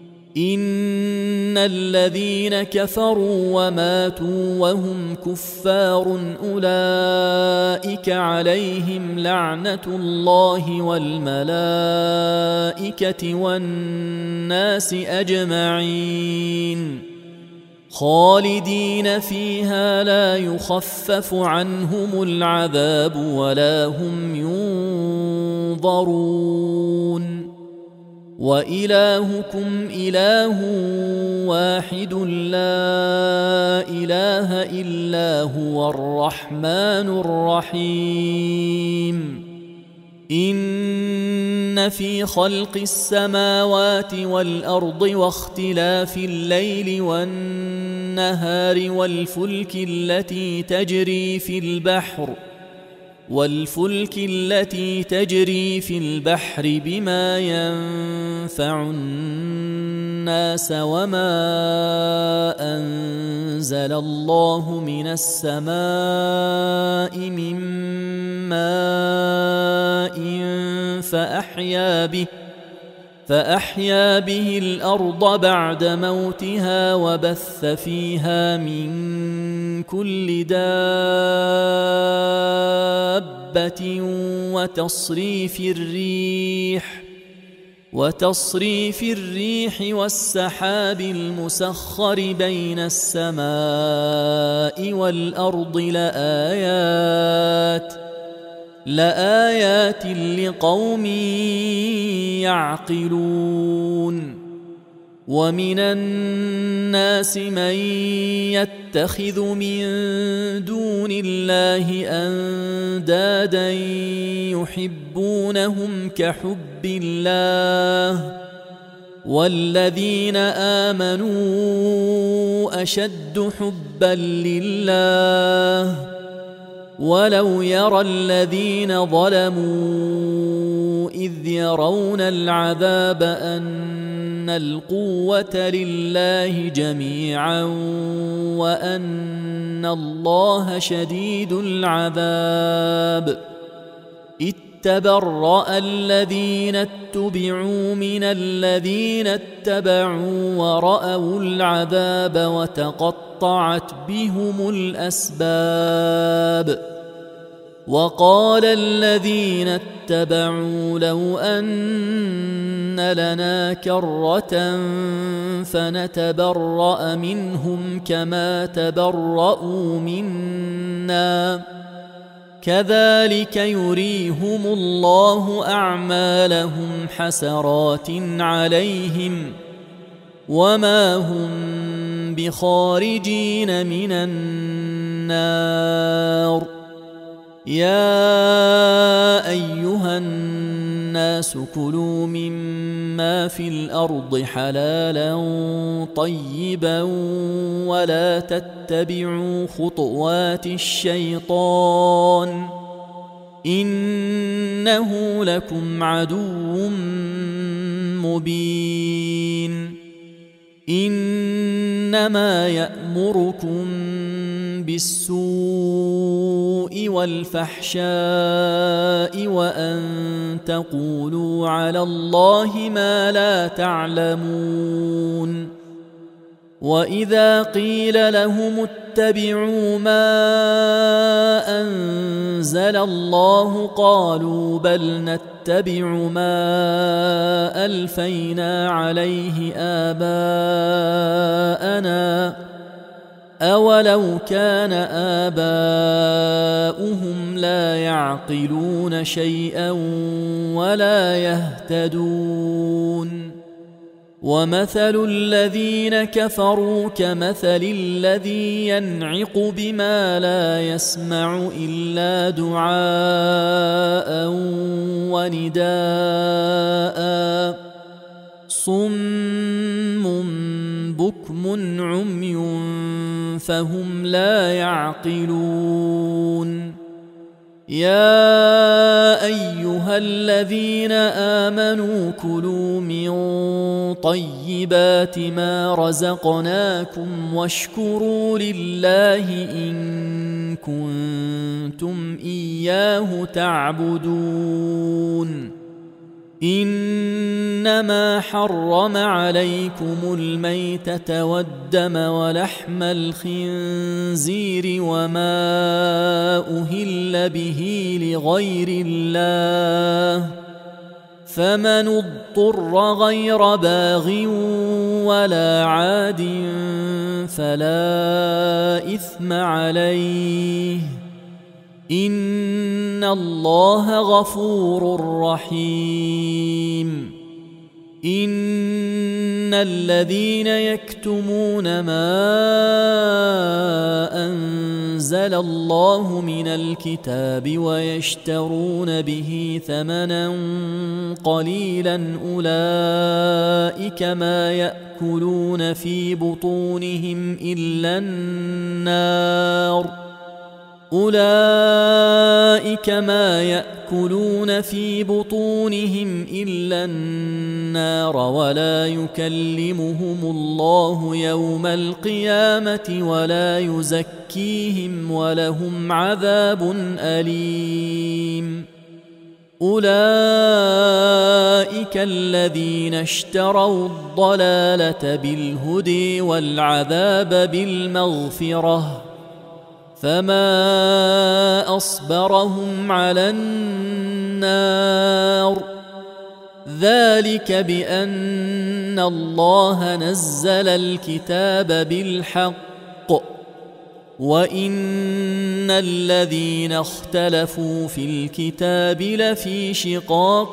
إن الذين كفروا وماتوا وهم كفار أولئك عليهم لعنة الله والملائكة والناس أجمعين خالدين فيها لا يخفف عنهم العذاب ولا هم ينظرون. وإلهكم إله واحد لا إله إلا هو الرحمن الرحيم. إن في خلق السماوات والأرض واختلاف الليل والنهار والفلك التي تجري في البحر بما ينفع الناس وما أنزل الله من السماء من ماء فأحيا به الأرض بعد موتها وبث فيها من كل دابة وتصريف الريح والسحاب المسخر بين السماء والأرض لآيات لقوم يعقلون. ومن الناس من يتخذ من دون الله أندادا يحبونهم كحب الله والذين آمنوا أشد حبا لله ولو يرى الذين ظلموا إذ يرون العذاب أن القوة لله جميعا وأن الله شديد العذاب. اتبرأ الذين اتبعوا من الذين اتبعوا ورأوا العذاب وتقطعت بهم الأسباب. وقال الذين اتبعوا لو أن لنا كرة فنتبرأ منهم كما تبرأوا منا كذلك يريهم الله أعمالهم حسرات عليهم وما هم بخارجين من النار. يا أيها الناس كلوا مما في الأرض حلالا طيبا ولا تتبعوا خطوات الشيطان إنه لكم عدو مبين. إنما يأمركم بالسوء والفحشاء وأن تقولوا على الله ما لا تعلمون. وإذا قيل لهم اتبعوا ما أنزل الله قالوا بل نتبع ما ألفينا عليه آباءنا أولو كان آباؤهم لا يعقلون شيئا ولا يهتدون. ومثل الذين كفروا كمثل الذي ينعق بما لا يسمع إلا دعاء ونداء صم بكم عمي فهم لا يعقلون يا أيها الذين آمنوا كلوا من طيبات ما رزقناكم واشكروا لله إن كنتم إياه تعبدون إنما حرم عليكم الميتة والدم ولحم الخنزير وما أهل به لغير الله فمن اضطر غير باغ ولا عاد فلا إثم عليه إن الله غفور رحيم إن الذين يكتمون ما أنزل الله من الكتاب ويشترون به ثمنا قليلا أولئك ما يأكلون في بطونهم إلا النار ولا يكلمهم الله يوم القيامة ولا يزكيهم ولهم عذاب أليم أولئك الذين اشتروا الضلالة بالهدى والعذاب بالمغفرة فما أصبرهم على النار ذلك بأن الله نزل الكتاب بالحق وإن الذين اختلفوا في الكتاب لفي شقاق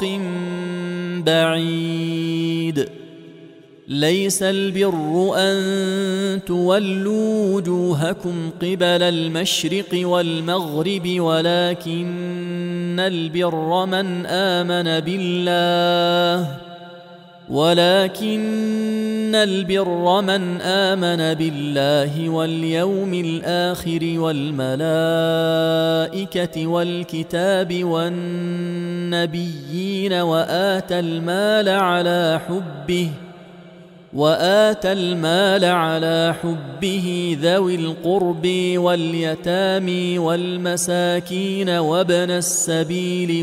بعيد ليس البر أن تولوا وجوهكم قبل المشرق والمغرب ولكن البر من آمن بالله واليوم الآخر والملائكة والكتاب والنبيين وآتى المال على حبه ذوي القرب واليتامى والمساكين وابن السبيل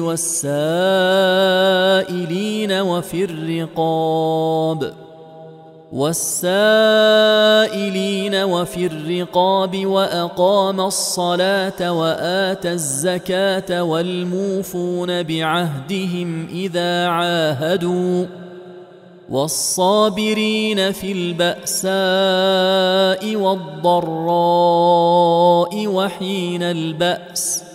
والسائلين وفي الرقاب وأقام الصلاة وآتى الزكاة والموفون بعهدهم إذا عاهدوا والصابرين في البأساء والضراء وحين البأس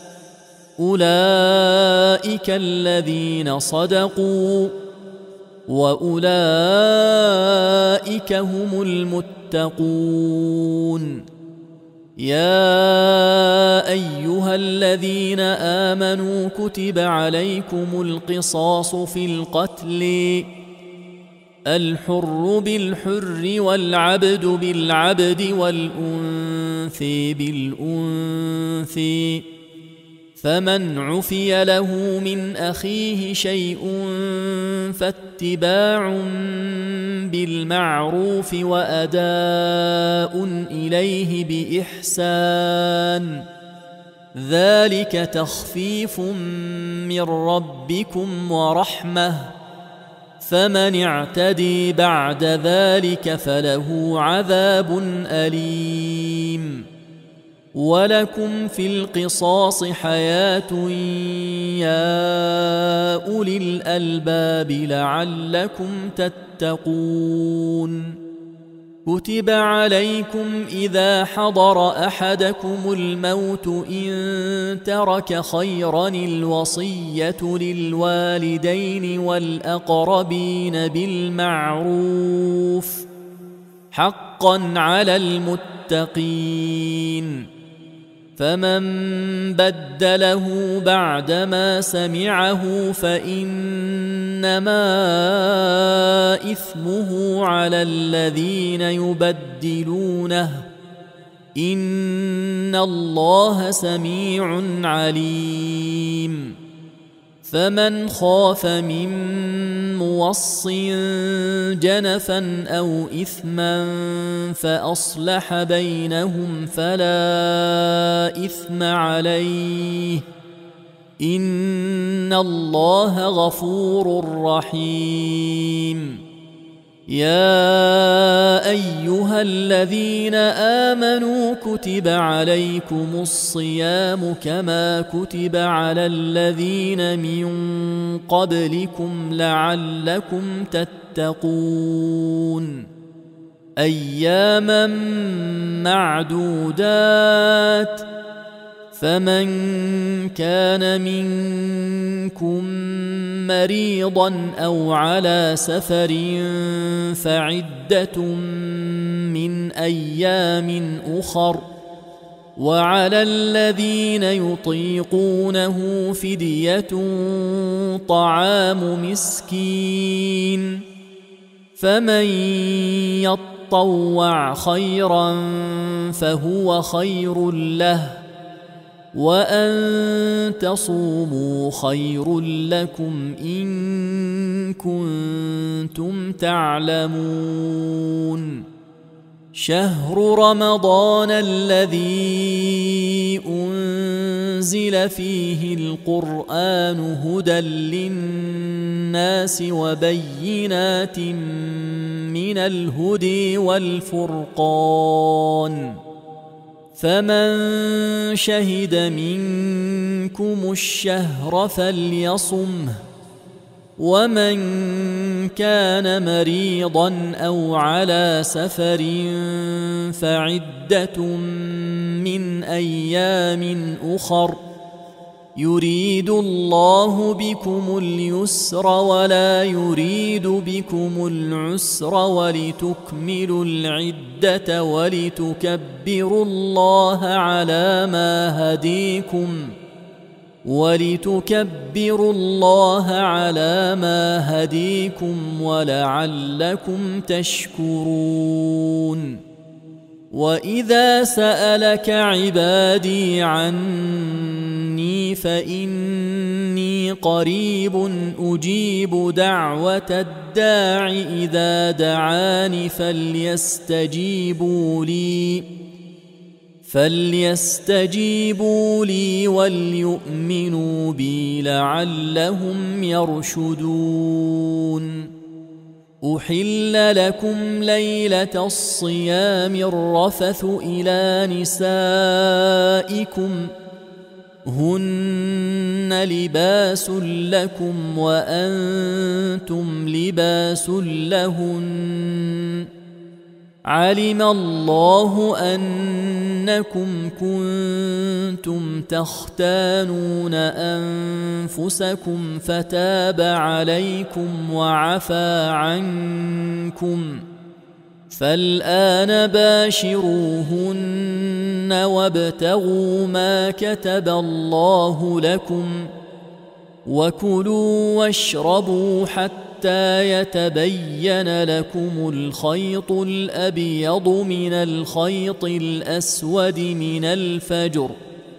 أولئك الذين صدقوا وأولئك هم المتقون يا أيها الذين آمنوا كتب عليكم القصاص في القتل الحر بالحر والعبد بالعبد والأنثى بالأنثى فمن عفي له من أخيه شيء فاتباع بالمعروف وأداء إليه بإحسان ذلك تخفيف من ربكم ورحمة فمن اعتدي بعد ذلك فله عذاب أليم ولكم في القصاص حياة يا أولي الألباب لعلكم تتقون كتب عليكم إذا حضر أحدكم الموت إن ترك خيرا الوصية للوالدين والأقربين بالمعروف حقا على المتقين فمن بدله بعدما سمعه فإنما إثمه على الذين يبدلونه إن الله سميع عليم فمن خاف من موص جنفا أو إثما فأصلح بينهم فلا إثم عليه إن الله غفور رحيم يا أيها الذين آمنوا كتب عليكم الصيام كما كتب على الذين من قبلكم لعلكم تتقون أياما معدودات فمن كان منكم مريضا أو على سفر فعدة من أيام أخر وعلى الذين يطيقونه فدية طعام مسكين فمن يطوع خيرا فهو خير له وأن تصوموا خير لكم إن كنتم تعلمون شهر رمضان الذي أنزل فيه القرآن هدى للناس وبينات من الهدى والفرقان فمن شهد منكم الشهر فليصمه ومن كان مريضا أو على سفر فعدة من أيام أخر يريد الله بكم اليسر ولا يريد بكم العسر ولتكملوا العدة ولتكبروا الله على ما هديكم ولعلكم تشكرون وإذا سألك عبادي عني فإني قريب أجيب دعوة الداع إذا دعاني فليستجيبوا لي وليؤمنوا بي لعلهم يرشدون أحل لكم ليلة الصيام الرفث إلى نسائكم هن لباس لكم وأنتم لباس لهن علم الله أنكم كنتم تختانون أنفسكم فتاب عليكم وعفى عنكم فالآن باشروهن وابتغوا ما كتب الله لكم وكلوا واشربوا حتى يتبين لكم الخيط الأبيض من الخيط الأسود من الفجر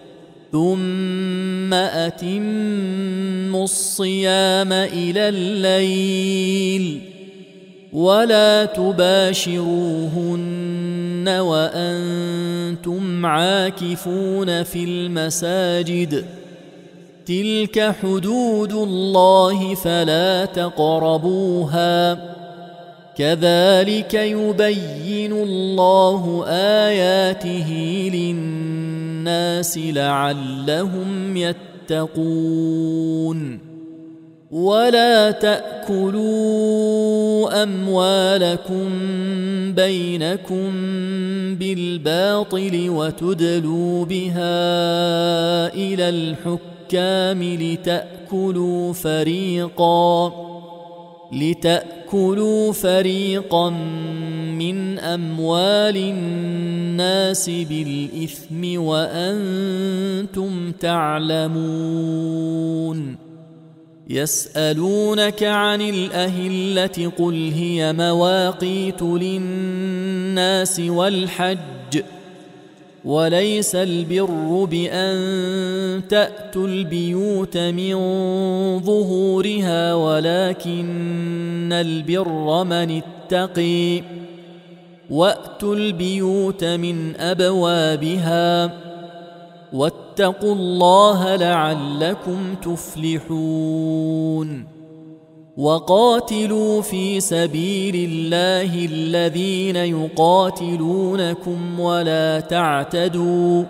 ثم أتموا الصيام إلى الليل ولا تباشروهن وأنتم عاكفون في المساجد تلك حدود الله فلا تقربوها كذلك يبين الله آياته للناس لعلهم يتقون ولا تأكلوا أموالكم بينكم بالباطل وتدلوا بها إلى الحكام لتأكلوا فريقا من أموال الناس بالإثم وأنتم تعلمون. يسألونك عن الأهلة قل هي مواقيت للناس والحج وليس البر بأن تأتوا البيوت من ظهورها ولكن البر من اتقي وأتوا البيوت من أبوابها واتقوا الله لعلكم تفلحون. وقاتلوا في سبيل الله الذين يقاتلونكم ولا تعتدوا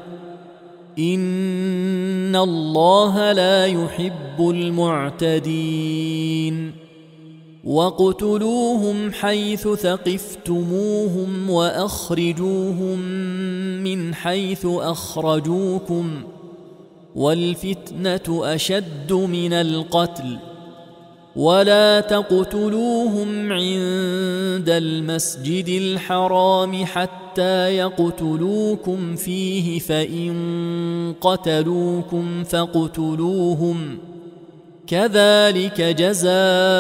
إن الله لا يحب المعتدين. واقتلوهم حيث ثقفتموهم وأخرجوهم من حيث أخرجوكم والفتنة أشد من القتل ولا تقتلوهم عند المسجد الحرام حتى يقتلوكم فيه فإن قتلوكم فاقتلوهم كذلك جزاء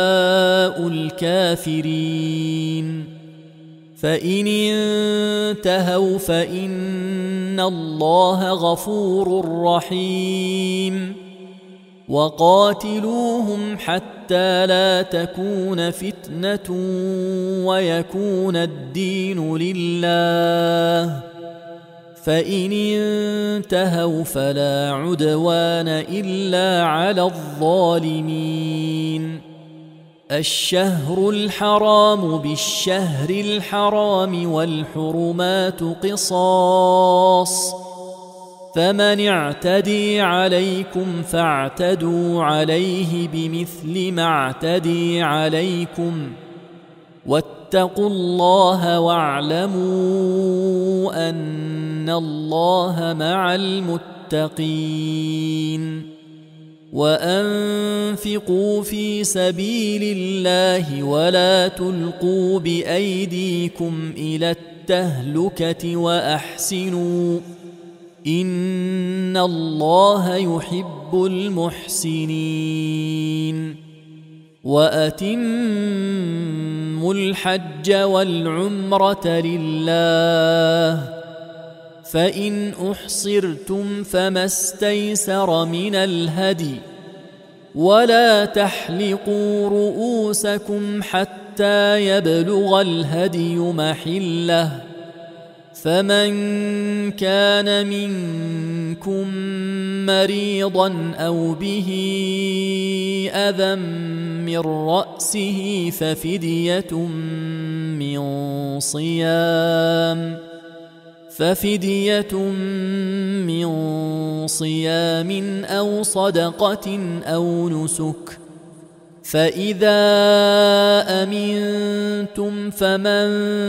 الكافرين. فإن انتهوا فإن الله غفور رحيم. وقاتلوهم حتى لا تكون فتنة ويكون الدين لله فإن انتهوا فلا عدوان إلا على الظالمين. الشهر الحرام بالشهر الحرام والحرمات قصاص فمن اعتدي عليكم فاعتدوا عليه بمثل ما اعتدي عليكم واتقوا الله واعلموا أن الله مع المتقين. وأنفقوا في سبيل الله ولا تلقوا بأيديكم إلى التهلكة وأحسنوا إن الله يحب المحسنين. وأتموا الحج والعمرة لله فإن أحصرتم فما استيسر من الهدي ولا تحلقوا رؤوسكم حتى يبلغ الهدي محله فمن كان منكم مريضا أو به أذى من رأسه ففدية من صيام أو صدقة أو نسك فإذا أمنتم فمن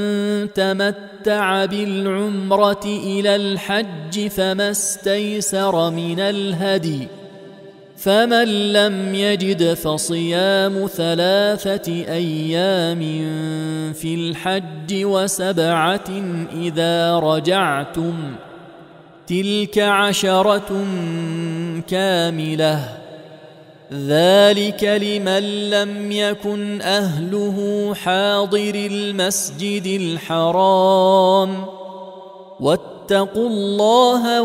تمتع بالعمرة إلى الحج فما استيسر من الهدي فمن لم يجد فصيام 3 أيام في الحج و7 إذا رجعتم تلك 10 كاملة ذلك لمن لم يكن أهله حاضر المسجد الحرام واتقوا الله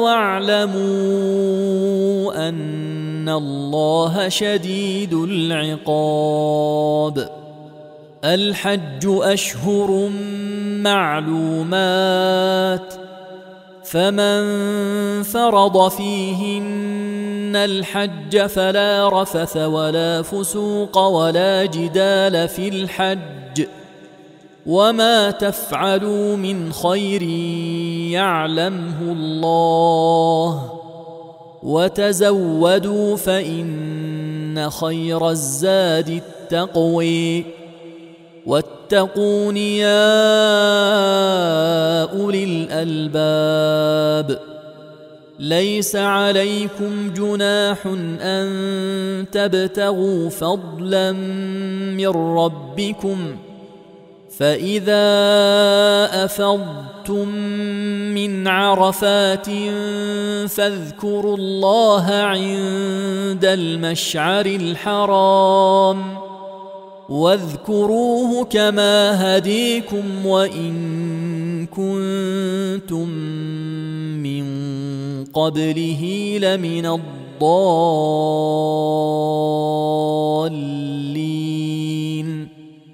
واعلموا أن الله شديد العقاب. الحج أشهر معلومات فمن فرض فيهن الحج فلا رفث ولا فسوق ولا جدال في الحج وما تفعلوا من خير يعلمه الله وتزودوا فإن إن خير الزاد التقوى واتقون يا أولي الألباب ليس عليكم جناح أن تبتغوا فضلا من ربكم فإذا أفضتم من عرفات فاذكروا الله عند المشعر الحرام واذكروه كما هديكم وإن كنتم من قبله لمن الضالين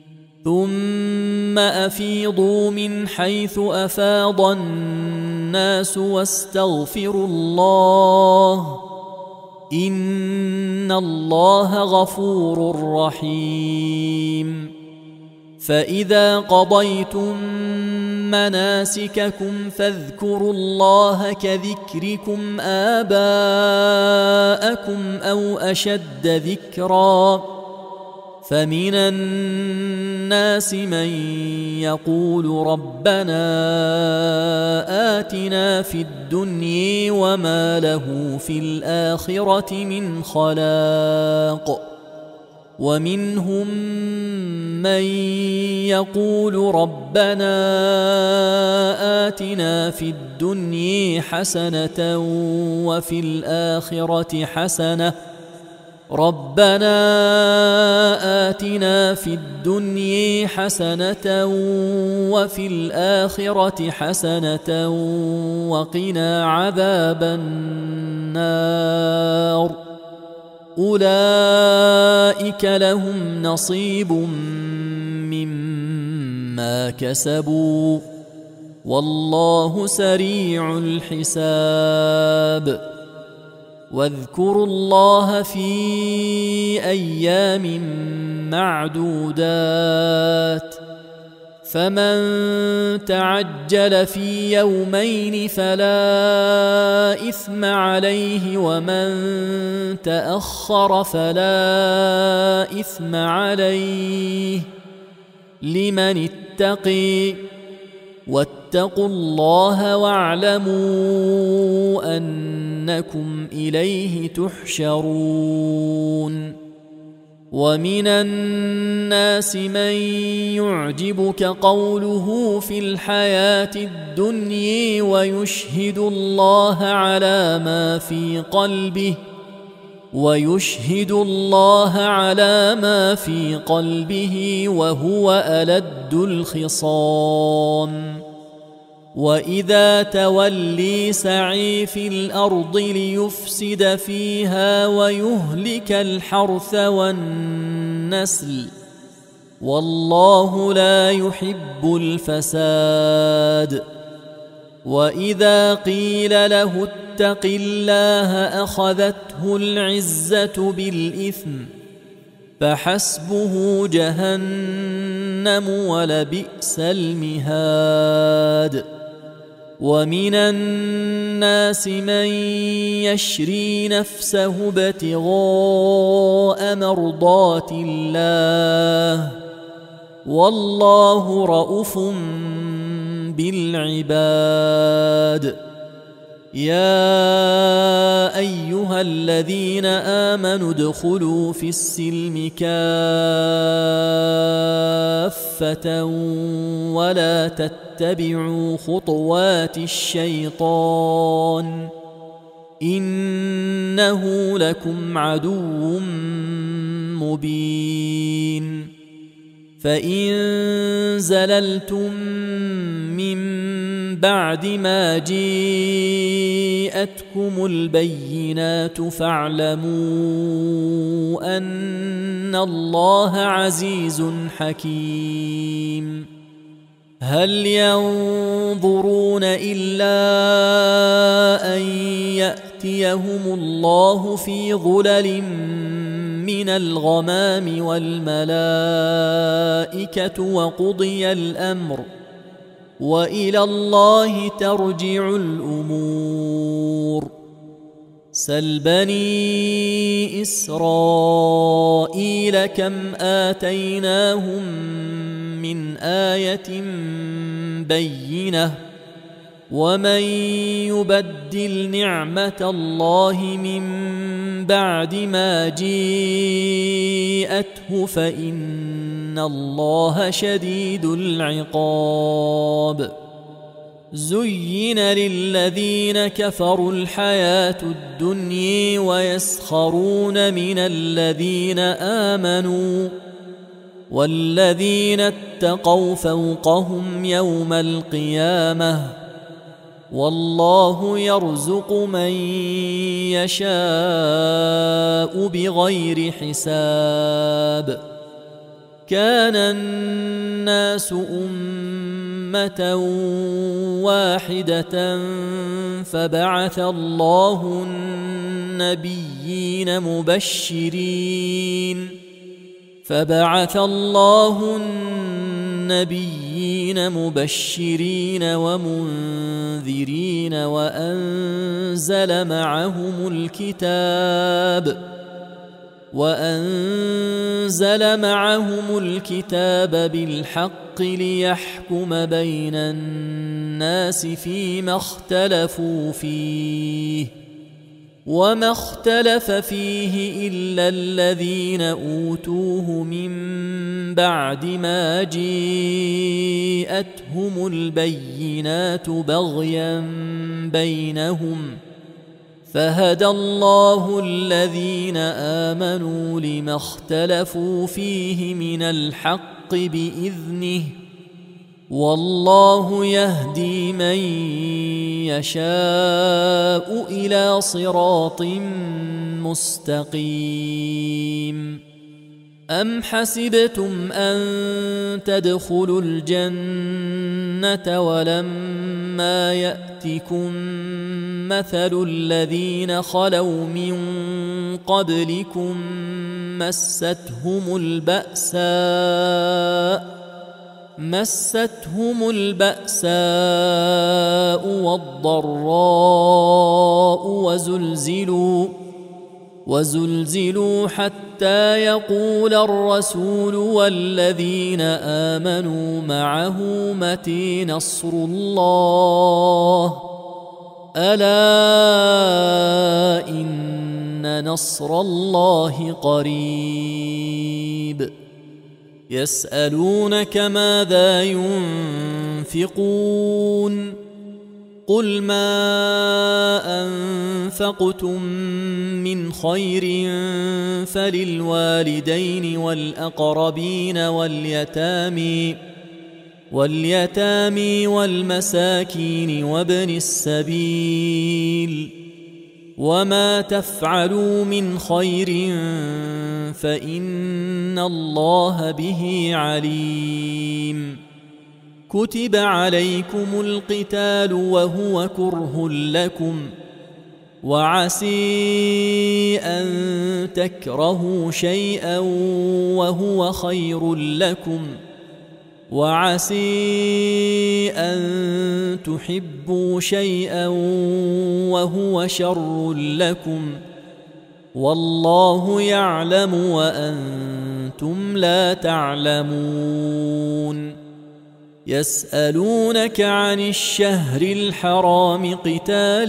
ثم أفيضوا من حيث أفاض الناس واستغفروا الله إن الله غفور رحيم فإذا قضيتم مناسككم فاذكروا الله كذكركم آباءكم أو أشد ذكرا فمن الناس من يقول ربنا آتنا في الدنيا وما له في الآخرة من خلاق ومنهم من يقول ربنا آتنا في الدنيا حسنة وفي الآخرة حسنة ربنا آتنا في الدنيا حسنة وفي الآخرة حسنة وقنا عذاب النار أولئك لهم نصيب مما كسبوا والله سريع الحساب واذكروا الله في أيام معدودات فمن تعجل في يومين فلا إثم عليه ومن تأخر فلا إثم عليه لمن اتقي واتقوا الله واعلموا أنكم إليه تحشرون ومن الناس من يعجبك قوله في الحياة الدنيا ويشهد الله على ما في قلبه وهو ألد الخصام وإذا تولي سعي في الأرض ليفسد فيها ويهلك الحرث والنسل والله لا يحب الفساد وإذا قيل له اتق الله أخذته العزة بالإثم فحسبه جهنم ولبئس المهاد ومن الناس من يشري نفسه ابتغاء مرضات الله والله رؤوف بالعباد يا أيها الذين آمنوا ادخلوا في السلم كافة ولا تتبعوا خطوات الشيطان إنه لكم عدو مبين فإن زللتم من بعد ما جاءتكم البينات فاعلموا أن الله عزيز حكيم هل ينظرون إلا أن يأتيهم الله في ظلل من الغمام والملائكة وقضي الأمر وإلى الله ترجع الأمور سل بني إسرائيل كم آتيناهم من آية بينة ومن يبدل نعمة الله من بعد ما جاءته فإن الله شديد العقاب زين للذين كفروا الحياة الدنيا ويسخرون من الذين آمنوا والذين اتقوا فوقهم يوم القيامة والله يرزق من يشاء بغير حساب كان الناس أمة واحدة فبعث الله النبيين مبشرين ومنذرين وأنزل معهم الكتاب بالحق ليحكم بين الناس فيما اختلفوا فيه وما اختلف فيه إلا الذين أوتوه من بعد ما جاءتهم البينات بغيا بينهم فهدى الله الذين آمنوا لما اختلفوا فيه من الحق بإذنه والله يهدي من يشاء إلى صراط مستقيم أم حسبتم أن تدخلوا الجنة ولما يأتكم مثل الذين خلوا من قبلكم مستهم البأساء والضراء وزلزلوا حتى يقول الرسول والذين آمنوا معه متى نصر الله ألا إن نصر الله قريب يسألونك ماذا ينفقون قل ما أنفقتم من خير فللوالدين والأقربين واليتامى والمساكين وابن السبيل وما تفعلوا من خير فإن الله به عليم كتب عليكم القتال وهو كره لكم وعسى أن تكرهوا شيئا وهو خير لكم وعسى أن تحبوا شيئا وهو شر لكم والله يعلم وأنتم لا تعلمون يسألونك عن الشهر الحرام قتال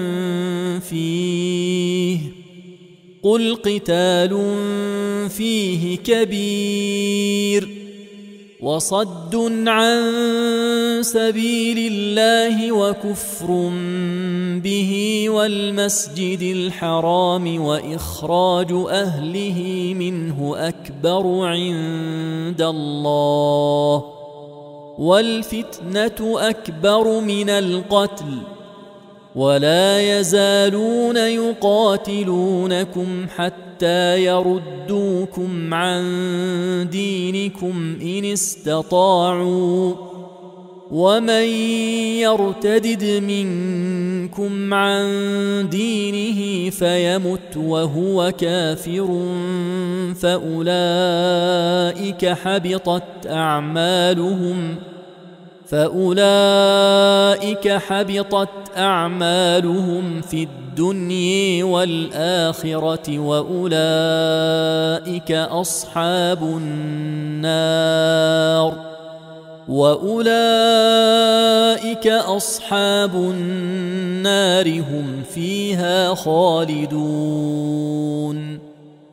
فيه قل قتال فيه كبير وصد عن سبيل الله وكفر به والمسجد الحرام وإخراج أهله منه أكبر عند الله والفتنة أكبر من القتل ولا يزالون يقاتلونكم حتى يردوكم عن دينكم إن استطاعوا ومن يرتدد منكم عن دينه فيمت وهو كافر فأولئك حبطت أعمالهم فأولئك حبطت أعمالهم في الدنيا والآخرة وأولئك أصحاب النار هم فيها خالدون.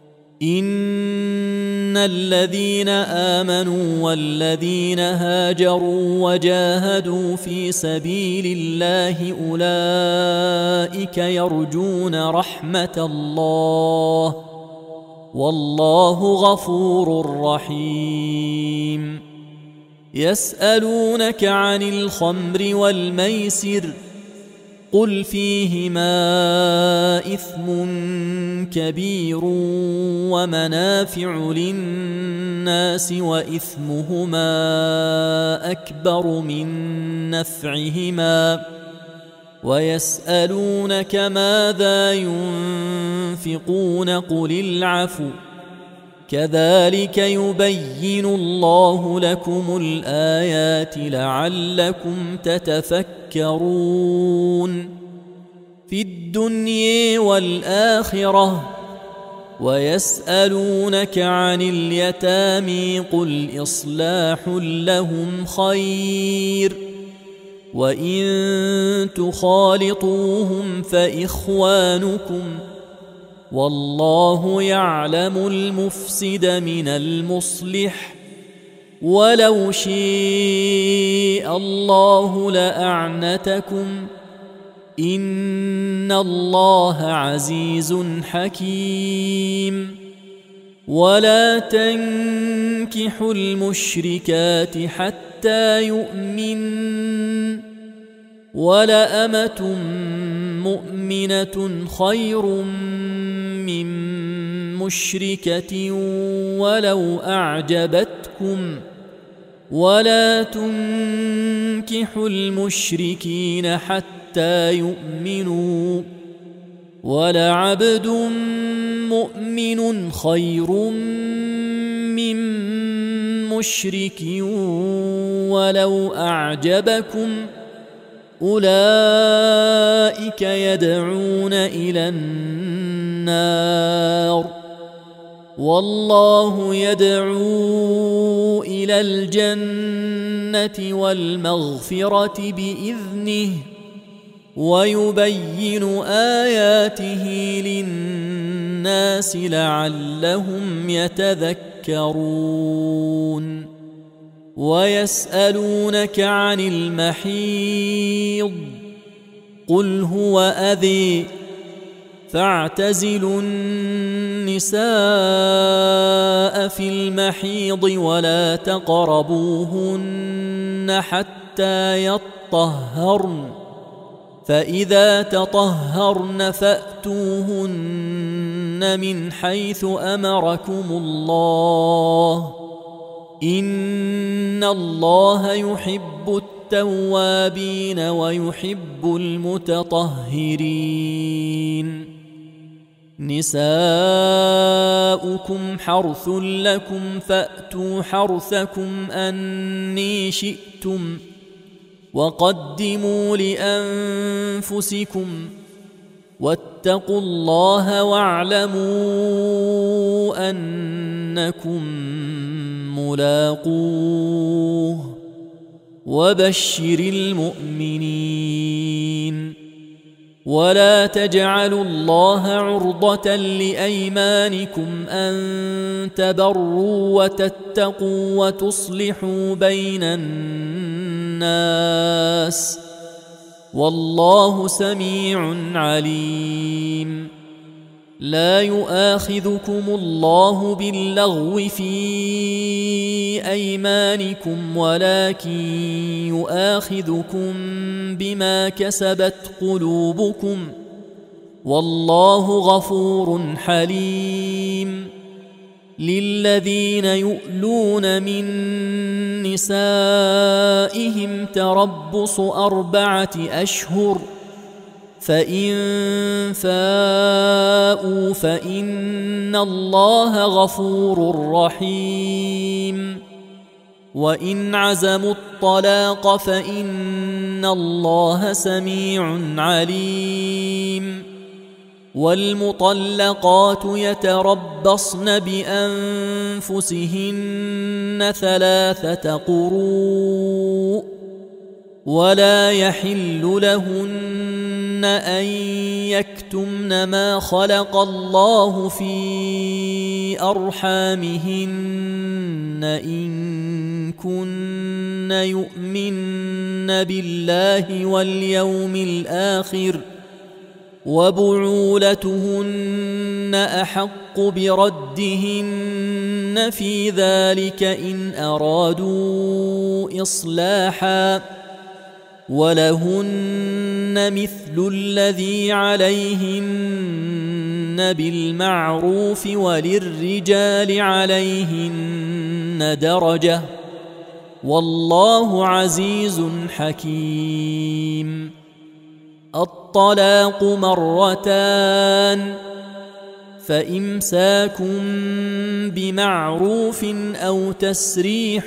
إن الذين آمنوا والذين هاجروا وجاهدوا في سبيل الله أولئك يرجون رحمة الله والله غفور رحيم. يسألونك عن الخمر والميسر قل فيهما إثم كبير ومنافع للناس وإثمهما أكبر من نفعهما ويسألونك ماذا ينفقون قل العفو كذلك يبين الله لكم الآيات لعلكم تتفكرون في الدنيا والآخرة. ويسألونك عن اليتامى قل إصلاح لهم خير وإن تخالطوهم فإخوانكم والله يعلم المفسد من المصلح ولو شاء الله لأعنتكم إن الله عزيز حكيم. ولا تنكحوا المشركات حتى يؤمنن ولأمة مؤمنة خير من مشركة ولو أعجبتكم ولا تنكحوا المشركين حتى يؤمنوا ولعبد مؤمن خير من مشرك ولو أعجبكم أولئك يدعون إلى النار والله يدعو إلى الجنة والمغفرة بإذنه ويبين آياته للناس لعلهم يتذكرون. ويسألونك عن المحيض قل هو أذى فاعتزلوا النساء في المحيض ولا تقربوهن حتى يطهرن فإذا تطهرن فأتوهن من حيث أمركم الله إن الله يحب التوابين ويحب المتطهرين. نساؤكم حرث لكم فأتوا حرثكم أني شئتم وقدموا لأنفسكم واتقوا الله واعلموا أنكم ملاقوه وبشر المؤمنين. ولا تجعلوا الله عرضة لأيمانكم أن تبروا وتتقوا وتصلحوا بين الناس والله سميع عليم. لا يؤاخذكم الله باللغو في أيمانكم ولكن يؤاخذكم بما كسبت قلوبكم والله غفور حليم. للذين يؤلون من نسائهم تربص 4 أشهر فإن فاءوا فإن الله غفور رحيم. وإن عزموا الطلاق فإن الله سميع عليم والمطلقات يتربصن بأنفسهن 3 قروء ولا يحل لهن أن يكتمن ما خلق الله في أرحامهن إن كن يؤمن بالله واليوم الآخر وبعولتهن أحق بردهن في ذلك إن أرادوا إصلاحا ولهن مثل الذي عليهن بالمعروف وللرجال عليهن درجة والله عزيز حكيم. الطلاق 2 فإمساك بمعروف أو تسريح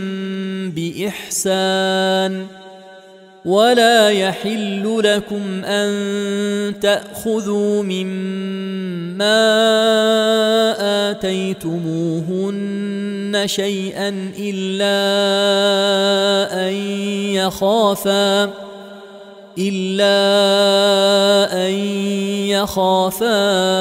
بإحسان ولا يحل لكم أن تأخذوا مما آتيتموهن شيئا إلا أن يخافا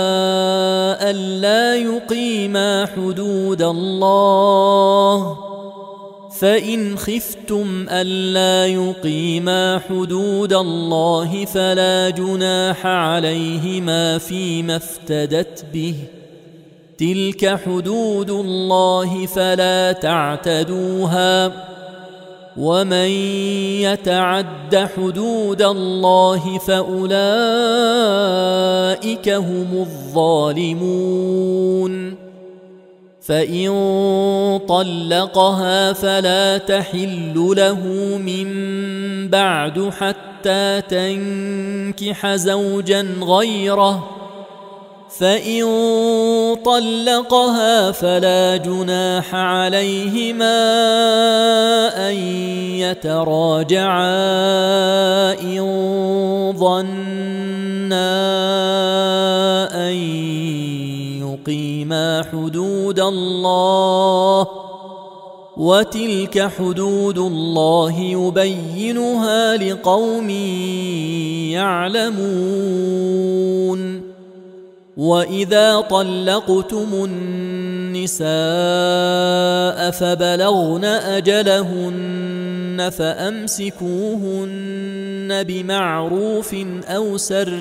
ألا يقيما حدود الله فإن خفتم ألا يقيما حدود الله فلا جناح عليهما فيما افتدت به تلك حدود الله فلا تعتدوها ومن يتعد حدود الله فأولئك هم الظالمون. فإن طلقها فلا تحل له من بعد حتى تنكح زوجا غيره فإن طلقها فلا جناح عليهما أن يتراجعا إن ظنا أن يقيما حدود الله وتلك حدود الله يبينها لقوم يعلمون. وإذا طلقتم النساء فبلغن أجلهن فأمسكوهن بمعروف أو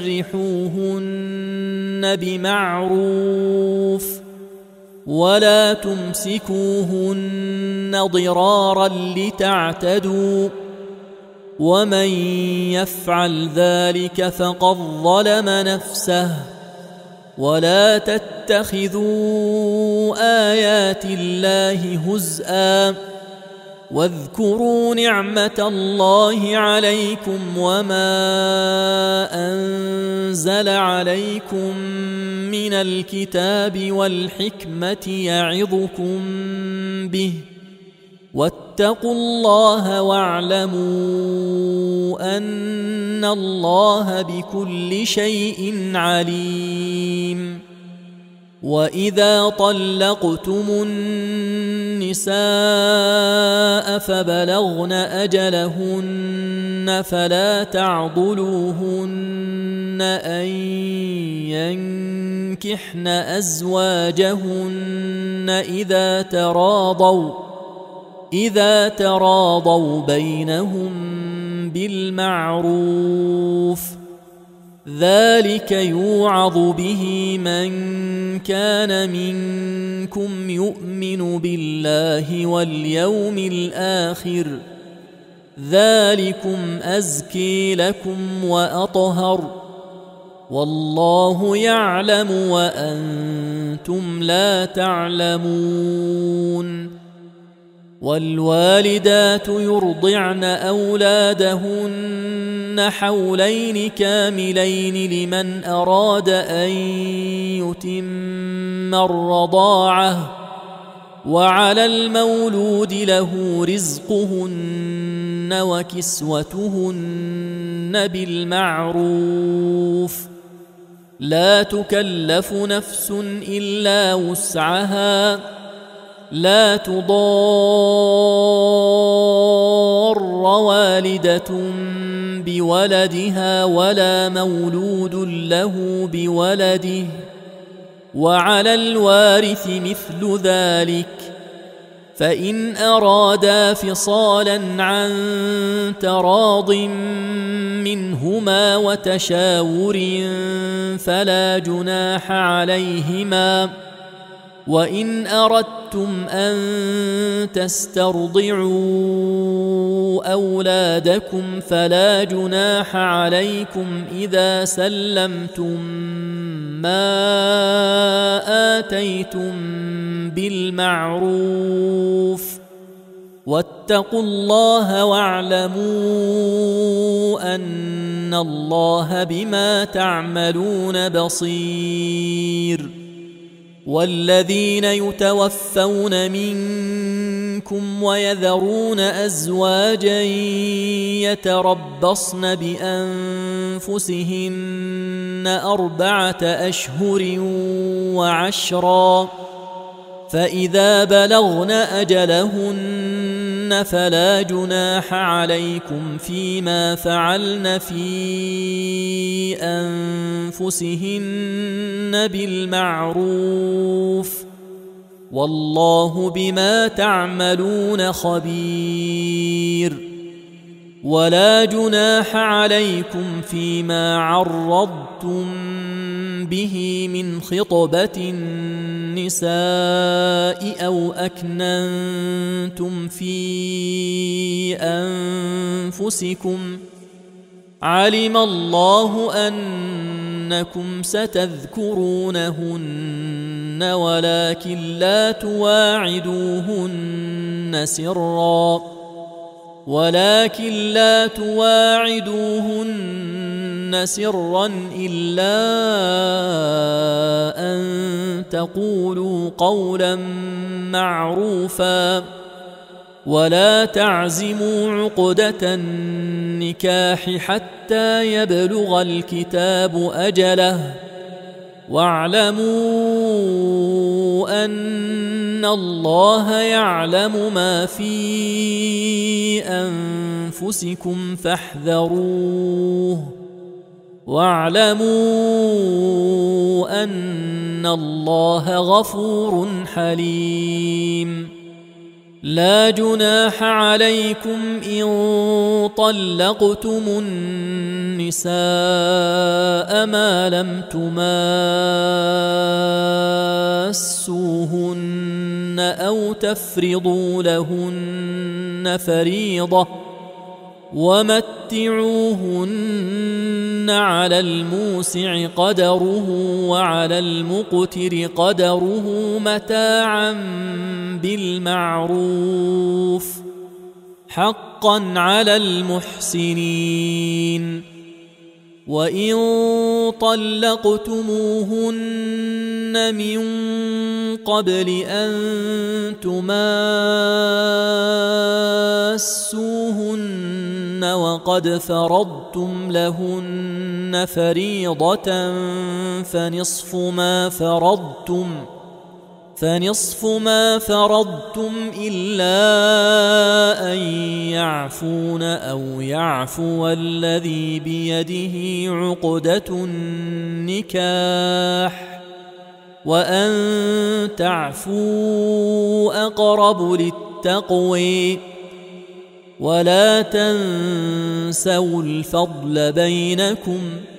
سرحوهن بمعروف ولا تمسكوهن ضرارا لتعتدوا ومن يفعل ذلك فقد ظلم نفسه ولا تتخذوا آيات الله هزءا واذكروا نعمة الله عليكم وما أنزل عليكم من الكتاب والحكمة يعظكم به واتقوا الله واعلموا أن الله بكل شيء عليم. وإذا طلقتم النساء فبلغن أجلهن فلا تعضلوهن أن ينكحن أزواجهن إذا تراضوا بينهم بالمعروف ذلك يوعظ به من كان منكم يؤمن بالله واليوم الآخر ذلكم أزكي لكم وأطهر والله يعلم وأنتم لا تعلمون. والوالدات يرضعن أولادهن حولين كاملين لمن أراد أن يتم الرضاعة وعلى المولود له رزقهن وكسوتهن بالمعروف لا تكلف نفس إلا وسعها لا تضار والدة بولدها ولا مولود له بولده وعلى الوارث مثل ذلك فإن أرادا فصالا عن تراض منهما وتشاور فلا جناح عليهما وإن أردتم أن تسترضعوا أولادكم فلا جناح عليكم إذا سلمتم ما آتيتم بالمعروف واتقوا الله واعلموا أن الله بما تعملون بصير والذين يتوفون منكم ويذرون أزواجا يتربصن بأنفسهن 4 أشهر وعشرا فإذا بلغن أجلهن فلا جناح عليكم فيما فعلن في أنفسهن بالمعروف والله بما تعملون خبير ولا جناح عليكم فيما عرضتم به من خطبة النساء أو أكننتم في أنفسكم علم الله أنكم ستذكرونهن ولكن لا تواعدوهن سرا إلا أن تقولوا قولا معروفا ولا تعزموا عقدة النكاح حتى يبلغ الكتاب أجله واعلموا أن الله يعلم ما في أنفسكم فاحذروه واعلموا أن الله غفور حليم لا جناح عليكم إن طلقتم النساء ما لم تماسوهن أو تفرضوا لهن فريضة ومتعوهن على الموسع قدره وعلى المقتر قدره متاعا بالمعروف حقا على المحسنين وإن طلقتموهن من قبل أن تماسوهن وقد فرضتم لهن فريضة فنصف ما فرضتم إلا أن يعفون أو يعفو الذي بيده عقدة النكاح وأن تعفوا أقرب للتقوى ولا تنسوا الفضل بينكم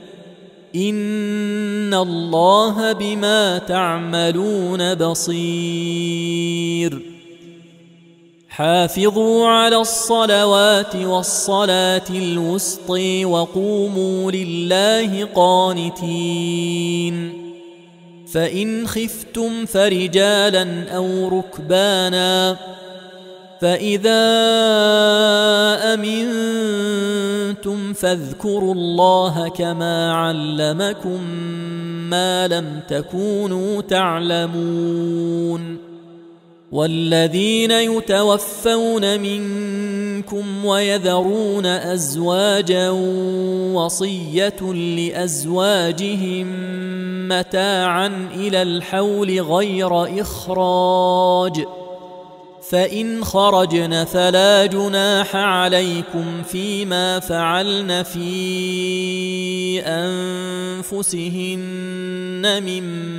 إن الله بما تعملون بصير حافظوا على الصلوات والصلاة الوسطى وقوموا لله قانتين فإن خفتم فرجالا أو ركبانا فإذا أمنتم فاذكروا الله كما علمكم ما لم تكونوا تعلمون والذين يتوفون منكم ويذرون أزواجا وصية لأزواجهم متاعا إلى الحول غير إخراج، فإن خرجن فلا جناح عليكم فيما فعلن في أنفسهن من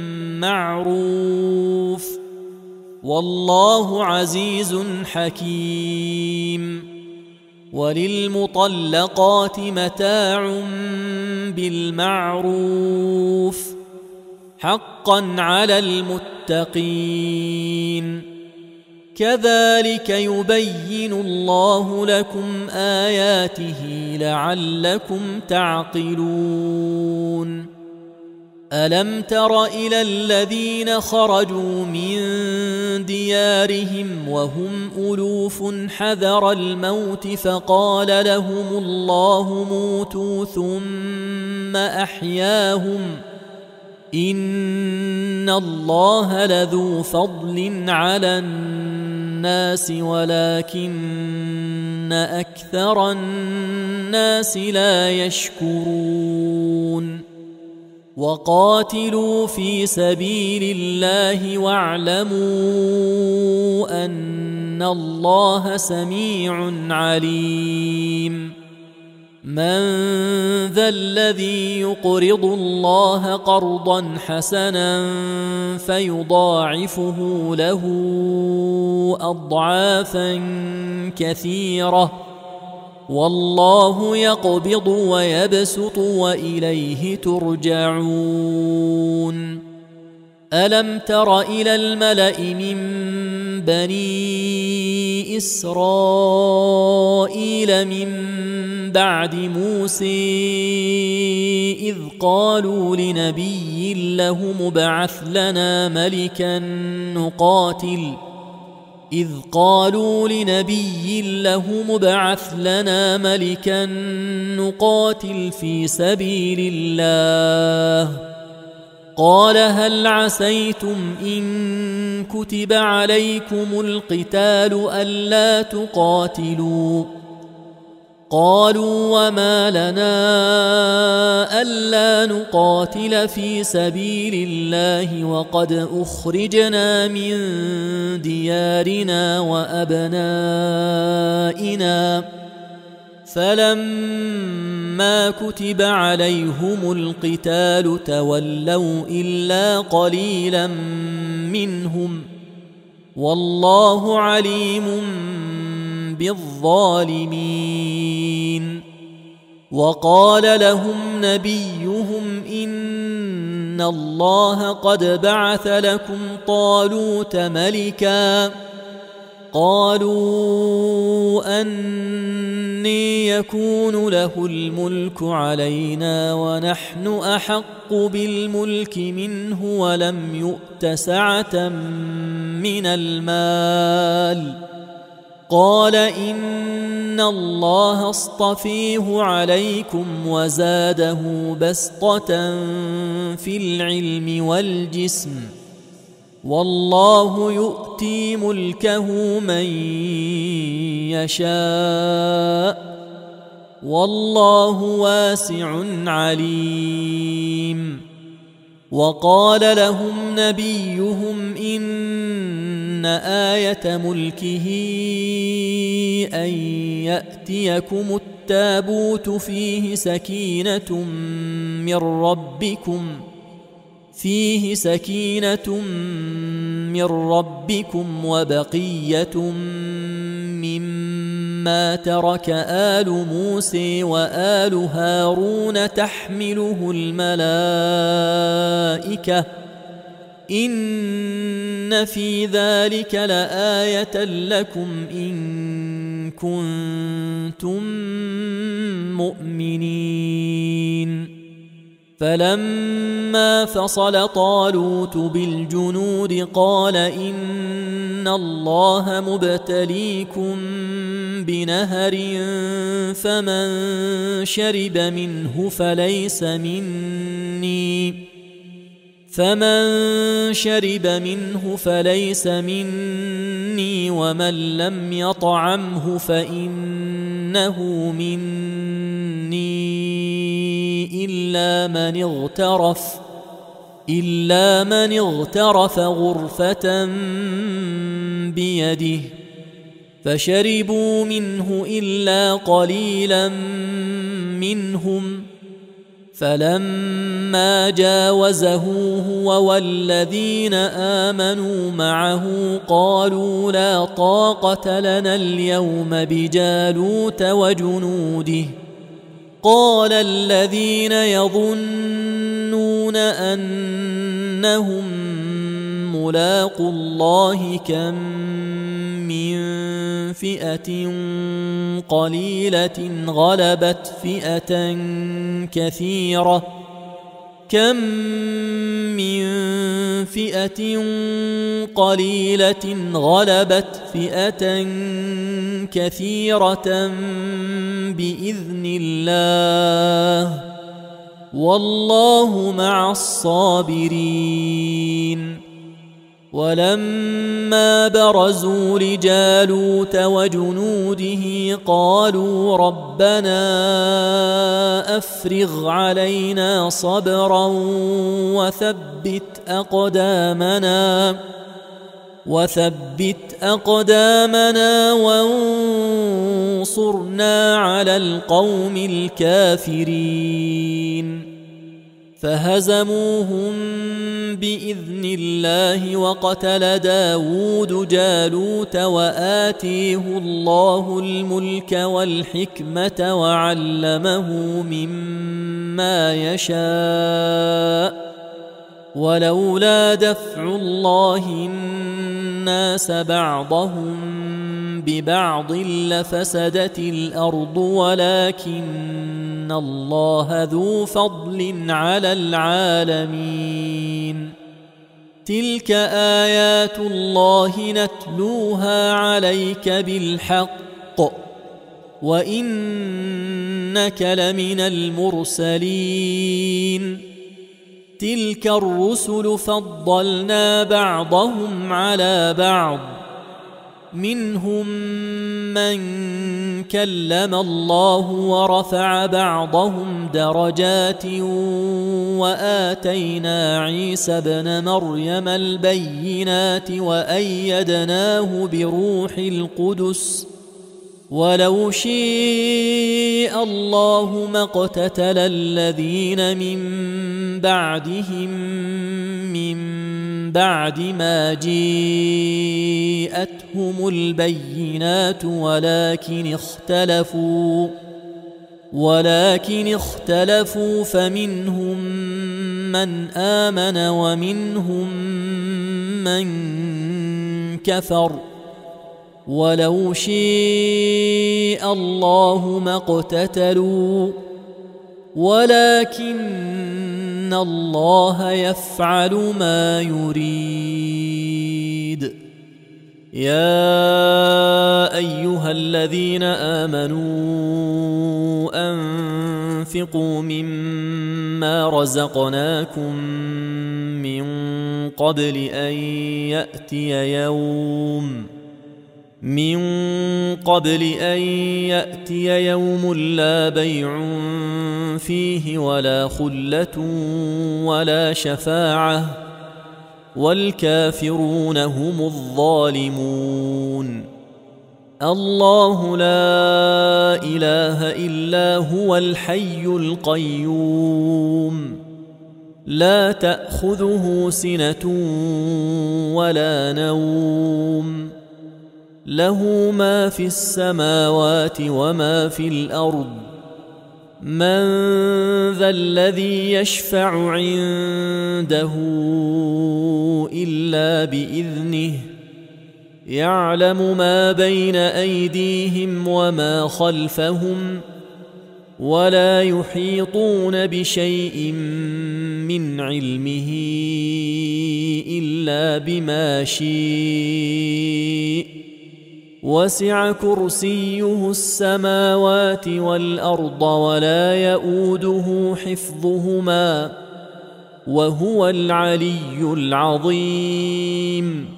معروف، والله عزيز حكيم. وللمطلقات متاع بالمعروف حقا على المتقين، كذلك يبين الله لكم آياته لعلكم تعقلون. ألم تر إلى الذين خرجوا من ديارهم وهم ألوف حذر الموت فقال لهم الله موتوا ثم أحياهم، إن الله لذو فضل على الناس ولكن أكثر الناس لا يشكرون. وقاتلوا في سبيل الله واعلموا أن الله سميع عليم. من ذا الذي يقرض الله قرضا حسنا فيضاعفه له أضعافا كثيرة، والله يقبض ويبسط وإليه ترجعون. ألم تر إلى الملأ من بني إسرائيل من بعد موسى إذ قالوا لنبي له ابعث لنا ملكا نقاتل في سبيل الله، قال هل عسيتم إن كتب عليكم القتال ألا تقاتلوا؟ قالوا وما لنا ألا نقاتل في سبيل الله وقد أخرجنا من ديارنا وأبنائنا، فلما كتب عليهم القتال تولوا إلا قليلا منهم، والله عليم بالظالمين. وقال لهم نبيهم إن الله قد بعث لكم طالوت ملكا، قالوا أني يكون له الملك علينا ونحن أحق بالملك منه ولم يؤت سعة من المال، قال إن الله اصطفيه عليكم وزاده بسطة في العلم والجسم، والله يؤتي ملكه من يشاء، والله واسع عليم. وقال لهم نبيهم إن آية ملكه أن يأتيكم التابوت فيه سكينة من ربكم وبقية مما ترك آل موسى وآل هارون تحمله الملائكة، إن في ذلك لآية لكم إن كنتم مؤمنين. فلما فصل طالوت بالجنود قال إن الله مبتليكم بنهر فمن شرب منه فمن شرب منه فليس مني ومن لم يطعمه فإنه مني إلا من اغترف غرفة بيده فشربوا منه إلا قليلا منهم فلما جاوزه هو والذين آمنوا معه قالوا لا طاقة لنا اليوم بجالوت وجنوده قال الذين يظنون أنهم ملاقو الله كم من فئة قليلة غلبت فئة كثيرة بإذن الله والله مع الصابرين ولما برزوا لجالوت وجنوده قالوا ربنا أفرغ علينا صبرا وثبت أقدامنا وانصرنا على القوم الكافرين فهزموهم بإذن الله وقتل داود جالوت وآتيه الله الملك والحكمة وعلمه مما يشاء ولولا دفع الله الناس بعضهم ببعض لفسدت الأرض ولكن الله ذو فضل على العالمين تلك آيات الله نتلوها عليك بالحق وإنك لمن المرسلين تلك الرسل فضلنا بعضهم على بعض منهم من كلم الله ورفع بعضهم درجات وآتينا عيسى ابن مريم البينات وأيدناه بروح القدس ولو شاء الله ما اقتتل الذين من بعدهم من بعد ما جاءتهم البينات ولكن اختلفوا فمنهم من آمن ومنهم من كفر ولو شاء الله ما اقتتلوا ولكن الله يفعل ما يريد يا أيها الذين آمنوا أنفقوا مما رزقناكم من قبل أن يأتي يوم لا بيع فيه ولا خلة ولا شفاعة والكافرون هم الظالمون الله لا إله إلا هو الحي القيوم لا تأخذه سنة ولا نوم له ما في السماوات وما في الأرض من ذا الذي يشفع عنده إلا بإذنه يعلم ما بين أيديهم وما خلفهم ولا يحيطون بشيء من علمه إلا بما شاء وسع كرسيه السماوات والأرض ولا يؤوده حفظهما وهو العلي العظيم.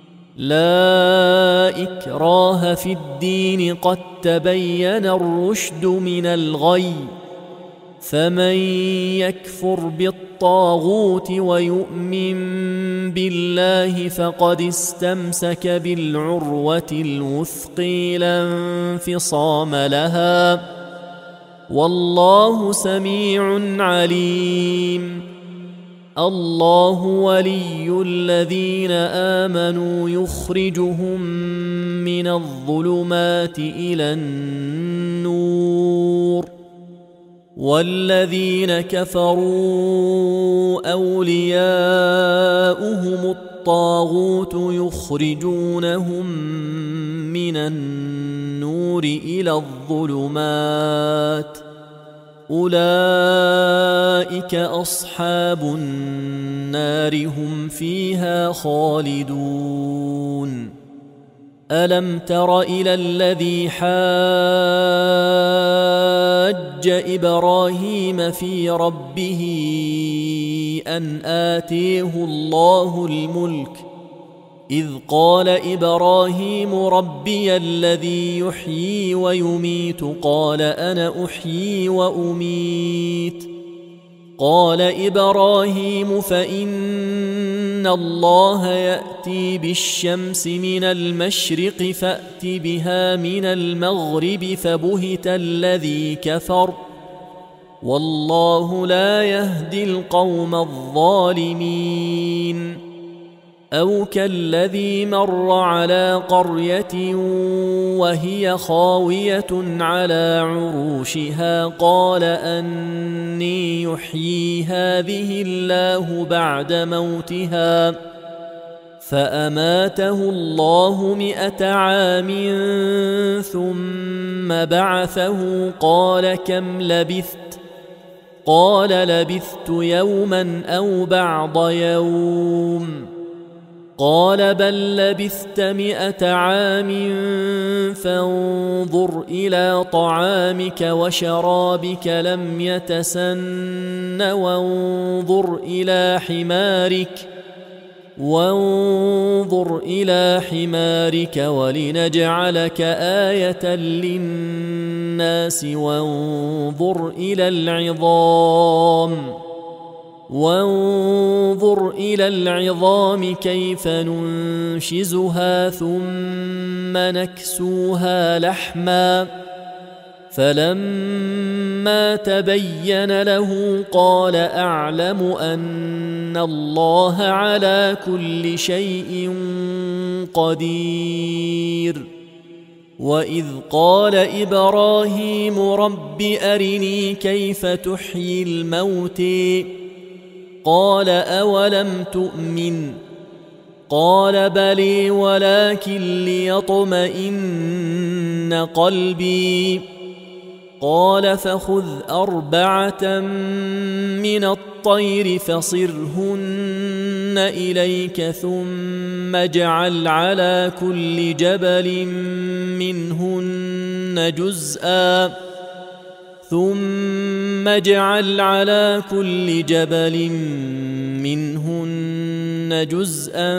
لا إكراه في الدين، قد تبين الرشد من الغي، فمن يكفر بالطاغوت ويؤمن بالله فقد استمسك بالعروة الوثقى لا انفصام لها، والله سميع عليم. الله ولي الذين آمنوا يخرجهم من الظلمات إلى النور، والذين كفروا أولياؤهم الطاغوت يخرجونهم من النور إلى الظلمات، أولئك أصحاب النار هم فيها خالدون. ألم تر إلى الذي حاج إبراهيم في ربه أن آتيه الله الملك، إذ قال إبراهيم ربي الذي يحيي ويميت، قال أنا أحيي وأميت. قال إبراهيم فإن الله يأتي بالشمس من المشرق فأت بها من المغرب، فبهت الذي كفر، والله لا يهدي القوم الظالمين. أو كالذي مر على قرية وهي خاوية على عروشها، قال أني يحيي هذه الله بعد موتها، فأماته الله 100 عام ثم بعثه، قال كم لبثت؟ قال لبثت يوما أو بعض يوم، قال بل لبثت 100 عام، فانظر إلى طعامك وشرابك لم يتسن، وانظر إلى حمارك ولنجعلك آية للناس، وانظر إلى العظام كيف ننشزها ثم نكسوها لحما، فلما تبين له قال أعلم أن الله على كل شيء قدير. وإذ قال إبراهيم رب أرني كيف تحيي الموتى، قال أولم تؤمن؟ قال بلى ولكن ليطمئن قلبي. قال فخذ 4 من الطير فصرهن إليك، ثم اجعل على كل جبل منهن جزءا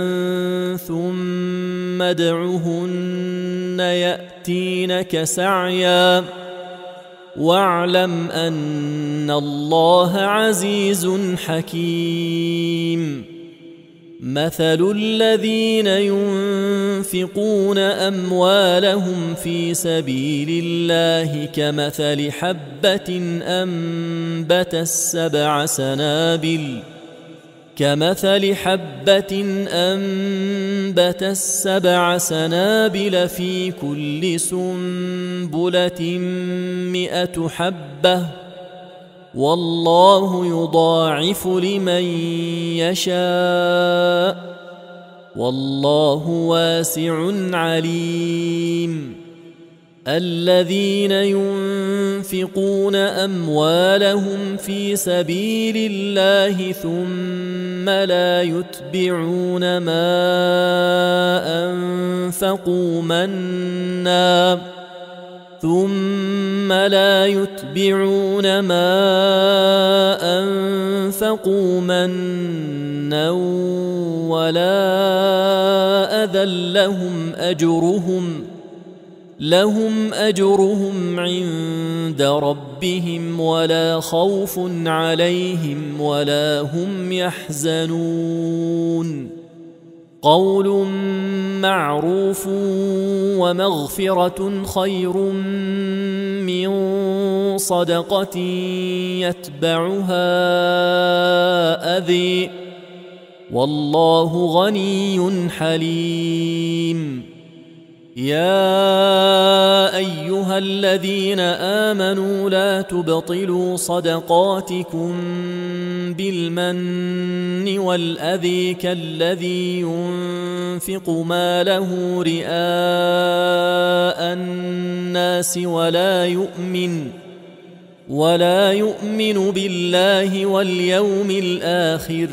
ثم ادعهن يأتينك سعيا، واعلم أن الله عزيز حكيم. مثل الذين ينفقون أموالهم في كسبيل الله كمثل حبة أنبتت 7 سنابل في كل سنبلة 100 حبة، والله يضاعف لمن يشاء، والله واسع عليم. الذين ينفقون أموالهم في سبيل الله ثم لا يتبعون ما أنفقوا ثم لا يتبعون ما أنفقوا منا ولا أذى لهم أجرهم عند ربهم ولا خوف عليهم ولا هم يحزنون قول معروف ومغفرة خير من صدقة يتبعها أذى والله غني حليم يا أيها الذين آمنوا لا تبطلوا صدقاتكم بالمن والأذى كالذي ينفق ماله رئاء الناس ولا يؤمن بالله واليوم الآخر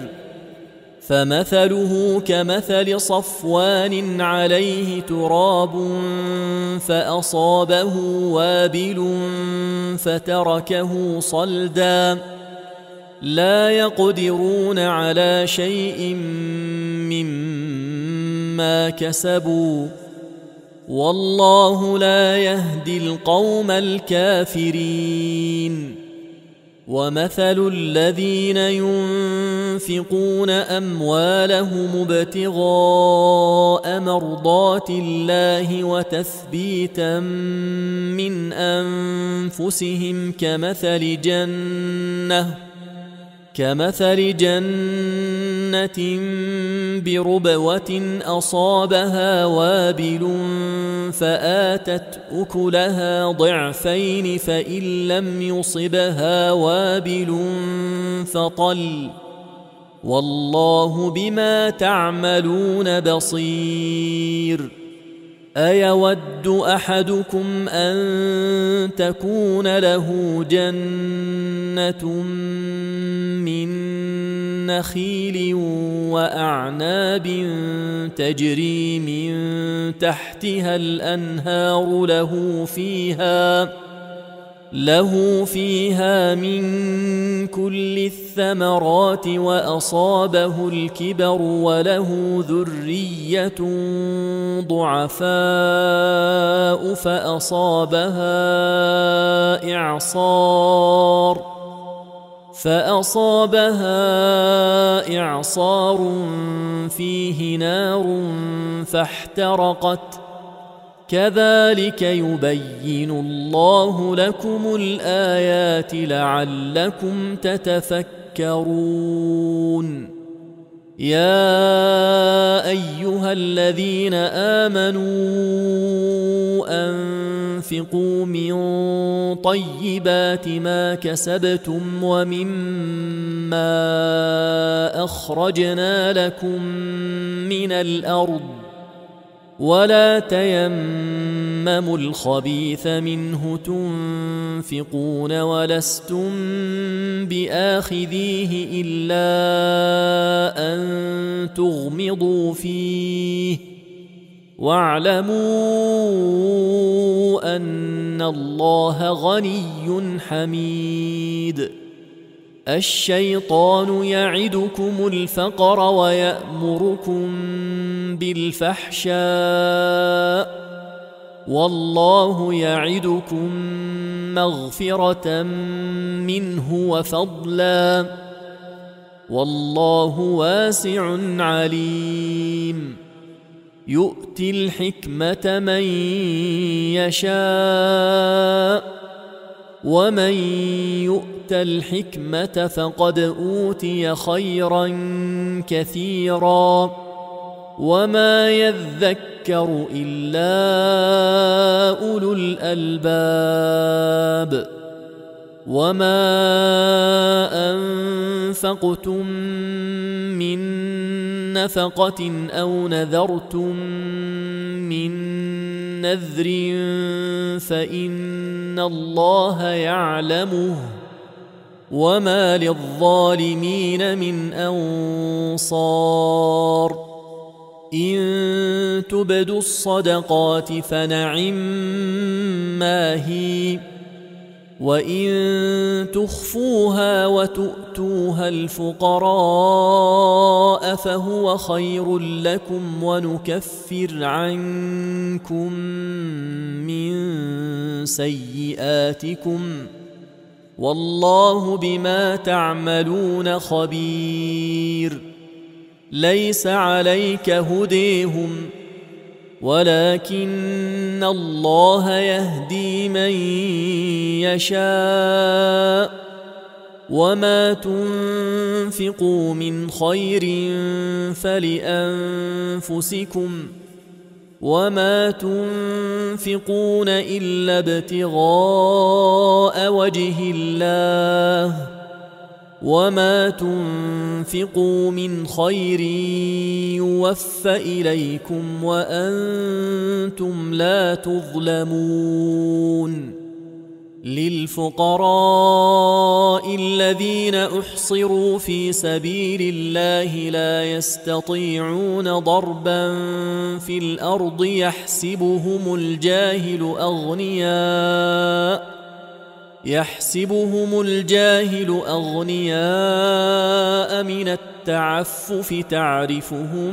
فمثله كمثل صفوان عليه تراب فأصابه وابل فتركه صلدا لا يقدرون على شيء مما كسبوا والله لا يهدي القوم الكافرين ومثل الذين ينفقون أموالهم ابتغاء مرضات الله وتثبيتا من أنفسهم كمثل جنة بربوة أصابها وابل فآتت أكلها ضعفين فإن لم يصبها وابل فطل والله بما تعملون بصير أيود أحدكم أن تكون له جنة من نخيل وأعناب تجري من تحتها الأنهار له فيها من كل الثمرات وأصابه الكبر وله ذرية ضعفاء فأصابها إعصار فيه نار فاحترقت كذلك يبين الله لكم الآيات لعلكم تتفكرون يا أيها الذين آمنوا أنفقوا من طيبات ما كسبتم ومما أخرجنا لكم من الأرض ولا تيمموا الخبيث منه تنفقون ولستم بآخذيه إلا أن تغمضوا فيه واعلموا أن الله غني حميد الشيطان يعدكم الفقر ويأمركم بالفحشاء والله يعدكم مغفرة منه وفضلا والله واسع عليم يؤتي الحكمة من يشاء ومن يؤت الحكمة فقد أوتي خيرا كثيرا وما يذكر إلا أولو الألباب وما أنفقتم من نفقة أو نذرتم من نذر فإن الله يعلمه وما للظالمين من أنصار إن تبدوا الصدقات فنعما هي، وإن تخفوها وتؤتوها الفقراء فهو خير لكم ونكفر عنكم من سيئاتكم والله بما تعملون خبير. ليس عليك هديهم ولكن الله يهدي من يشاء، وما تنفقوا من خير فلأنفسكم وما تنفقون إلا ابتغاء وجه الله، وما تنفقوا من خير يوفى إليكم وأنتم لا تظلمون. للفقراء الذين أحصروا في سبيل الله لا يستطيعون ضربا في الأرض يحسبهم الجاهل أغنياء من التعفف تعرفهم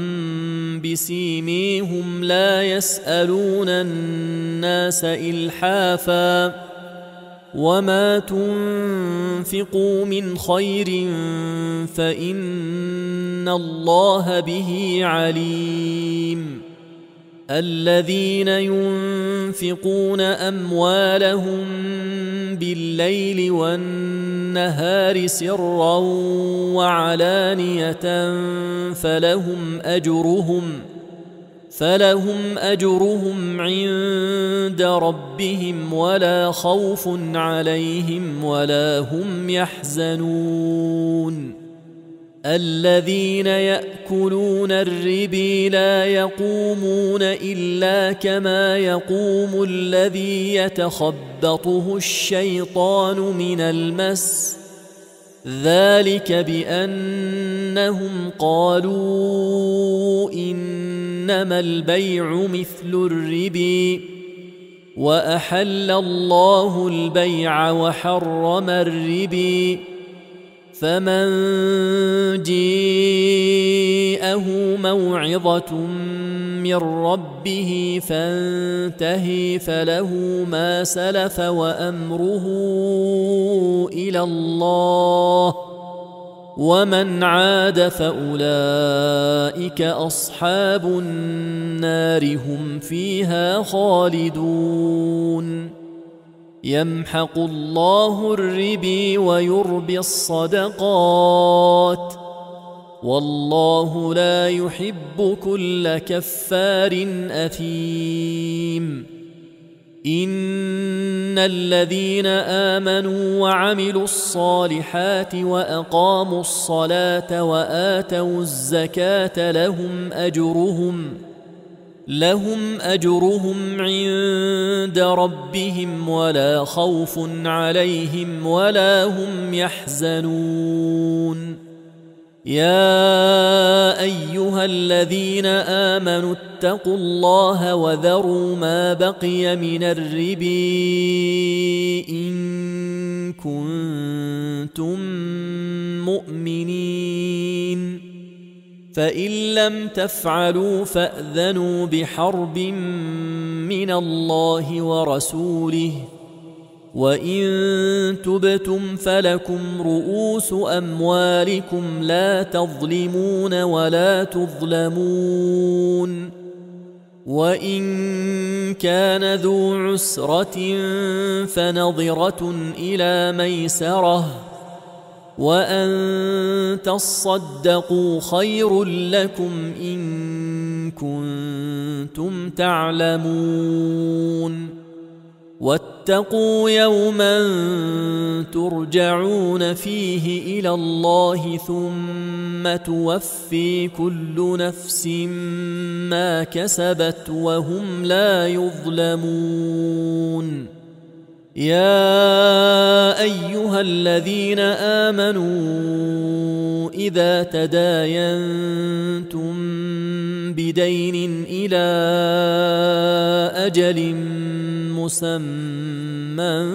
بسيميهم لا يسألون الناس إلحافا، وما تنفقوا من خير فإن الله به عليم. الذين ينفقون أموالهم بالليل والنهار سرا وعلانية فلهم أجرهم عند ربهم ولا خوف عليهم ولا هم يحزنون. الذين يأكلون الربا لا يقومون إلا كما يقوم الذي يتخبطه الشيطان من المس، ذلك بأنهم قالوا إنما البيع مثل الربا، وأحل الله البيع وحرم الربا. فمن جاءه موعظة من ربه فانتهى فله ما سلف وأمره إلى الله، ومن عاد فأولئك أصحاب النار هم فيها خالدون. يمحق الله الربا ويربي الصدقات والله لا يحب كل كفار أثيم. إن الذين آمنوا وعملوا الصالحات وأقاموا الصلاة وآتوا الزكاة لهم أجرهم عند ربهم ولا خوف عليهم ولا هم يحزنون. يا أيها الذين آمنوا اتقوا الله وذروا ما بقي من الربا إن كنتم مؤمنين، فإن لم تفعلوا فأذنوا بحرب من الله ورسوله، وإن تبتم فلكم رؤوس أموالكم لا تظلمون ولا تظلمون. وإن كان ذو عسرة فنظرة إلى ميسرة، وأن تصدقوا خير لكم إن كنتم تعلمون. واتقوا يوما ترجعون فيه إلى الله ثم توفي كل نفس ما كسبت وهم لا يظلمون. يا أيها الذين آمنوا إذا تداينتم بدين إلى أجل مسمى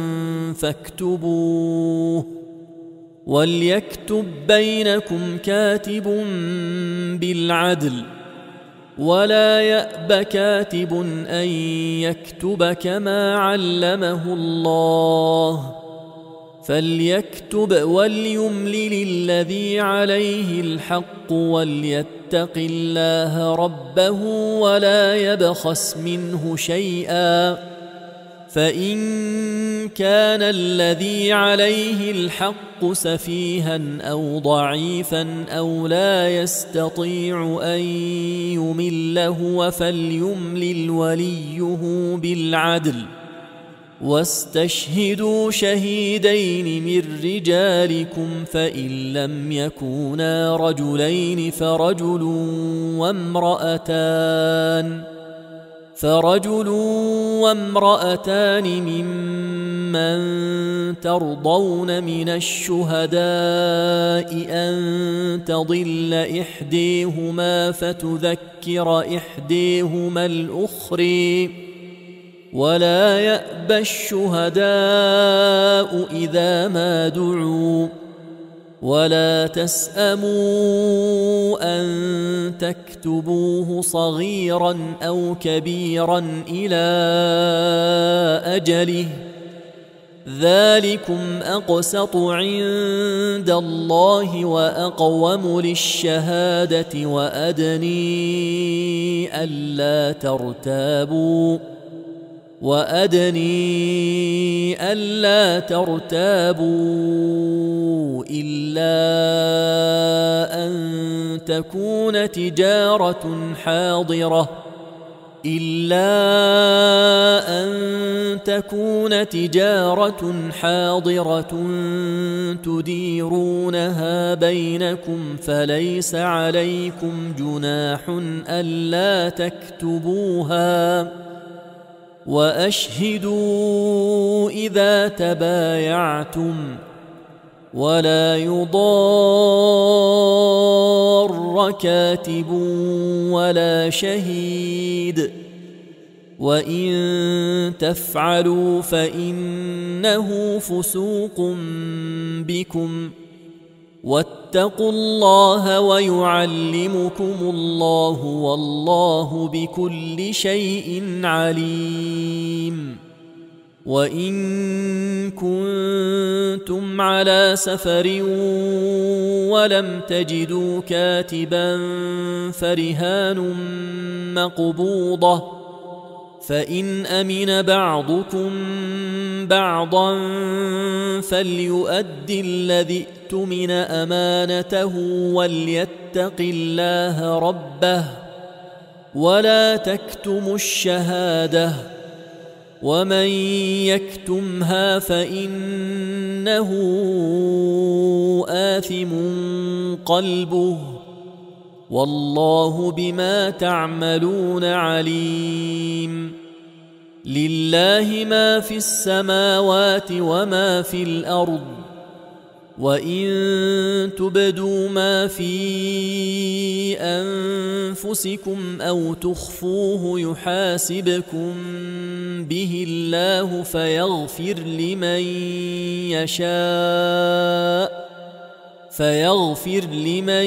فاكتبوه، وليكتب بينكم كاتب بالعدل، ولا يأب كاتب أن يكتب كما علمه الله، فليكتب وليملل الذي عليه الحق وليتق الله ربه ولا يبخس منه شيئا، فإن كان الذي عليه الحق سفيها أو ضعيفا أو لا يستطيع أن يمل هو فليملل وليه بالعدل، واستشهدوا شهيدين من رجالكم، فإن لم يكونا رجلين فرجل وامرأتان ممن ترضون من الشهداء أن تضل إحديهما فتذكر إحديهما الأخرى، ولا يأبى الشهداء إذا ما دعوا، ولا تسأموا أن تكتبوه صغيرا أو كبيرا إلى أجله، ذلكم أقسط عند الله وأقوم للشهادة وأدني ألا ترتابوا إلا أن تكون تجارة حاضرة تديرونها بينكم، فليس عليكم جناح ألا تكتبوها، وأشهدوا إذا تبايعتم، ولا يضار كاتب ولا شهيد، وإن تفعلوا فإنه فسوق بكم، واتقوا الله ويعلمكم الله والله بكل شيء عليم. وإن كنتم على سفر ولم تجدوا كاتبا فرهان مقبوضة، فإن أمن بعضكم بعضا فليؤد الذي اؤتمن أمانته وليتق الله ربه، ولا تكتموا الشهادة، ومن يكتمها فإنه آثم قلبه، والله بما تعملون عليم. لله ما في السماوات وما في الأرض، وإن تبدوا ما في أنفسكم أو تخفوه يحاسبكم به الله فيغفر لمن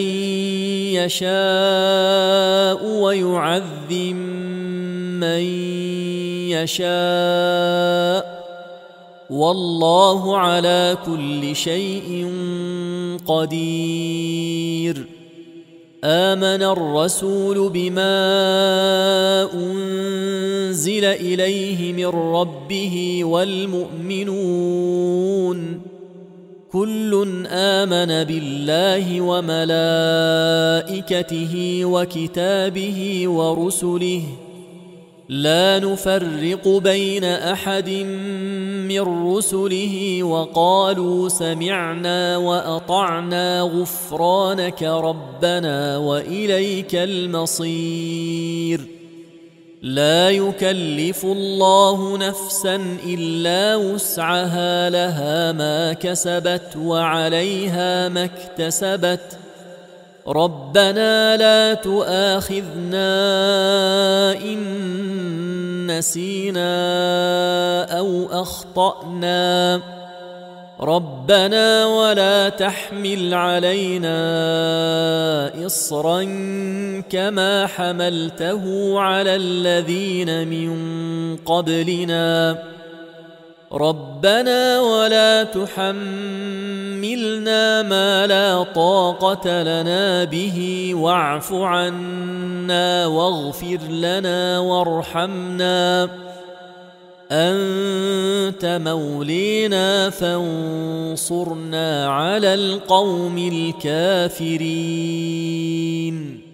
يشاء ويعذب من يشاء، والله على كل شيء قدير. آمن الرسول بما أنزل إليه من ربه والمؤمنون كل آمن بالله وملائكته وكتابه ورسله لا نفرق بين أحد من رسله، وقالوا سمعنا وأطعنا غفرانك ربنا وإليك المصير. لا يكلف الله نفسا إلا وسعها، لها ما كسبت وعليها ما اكتسبت. ربنا لا تؤاخذنا إن نسينا أو أخطأنا، ربنا ولا تحمل علينا إصرا كما حملته على الذين من قبلنا، ربنا ولا تحملنا ما لا طاقة لنا به، واعف عنا واغفر لنا وارحمنا، أنت مولينا فانصرنا على القوم الكافرين.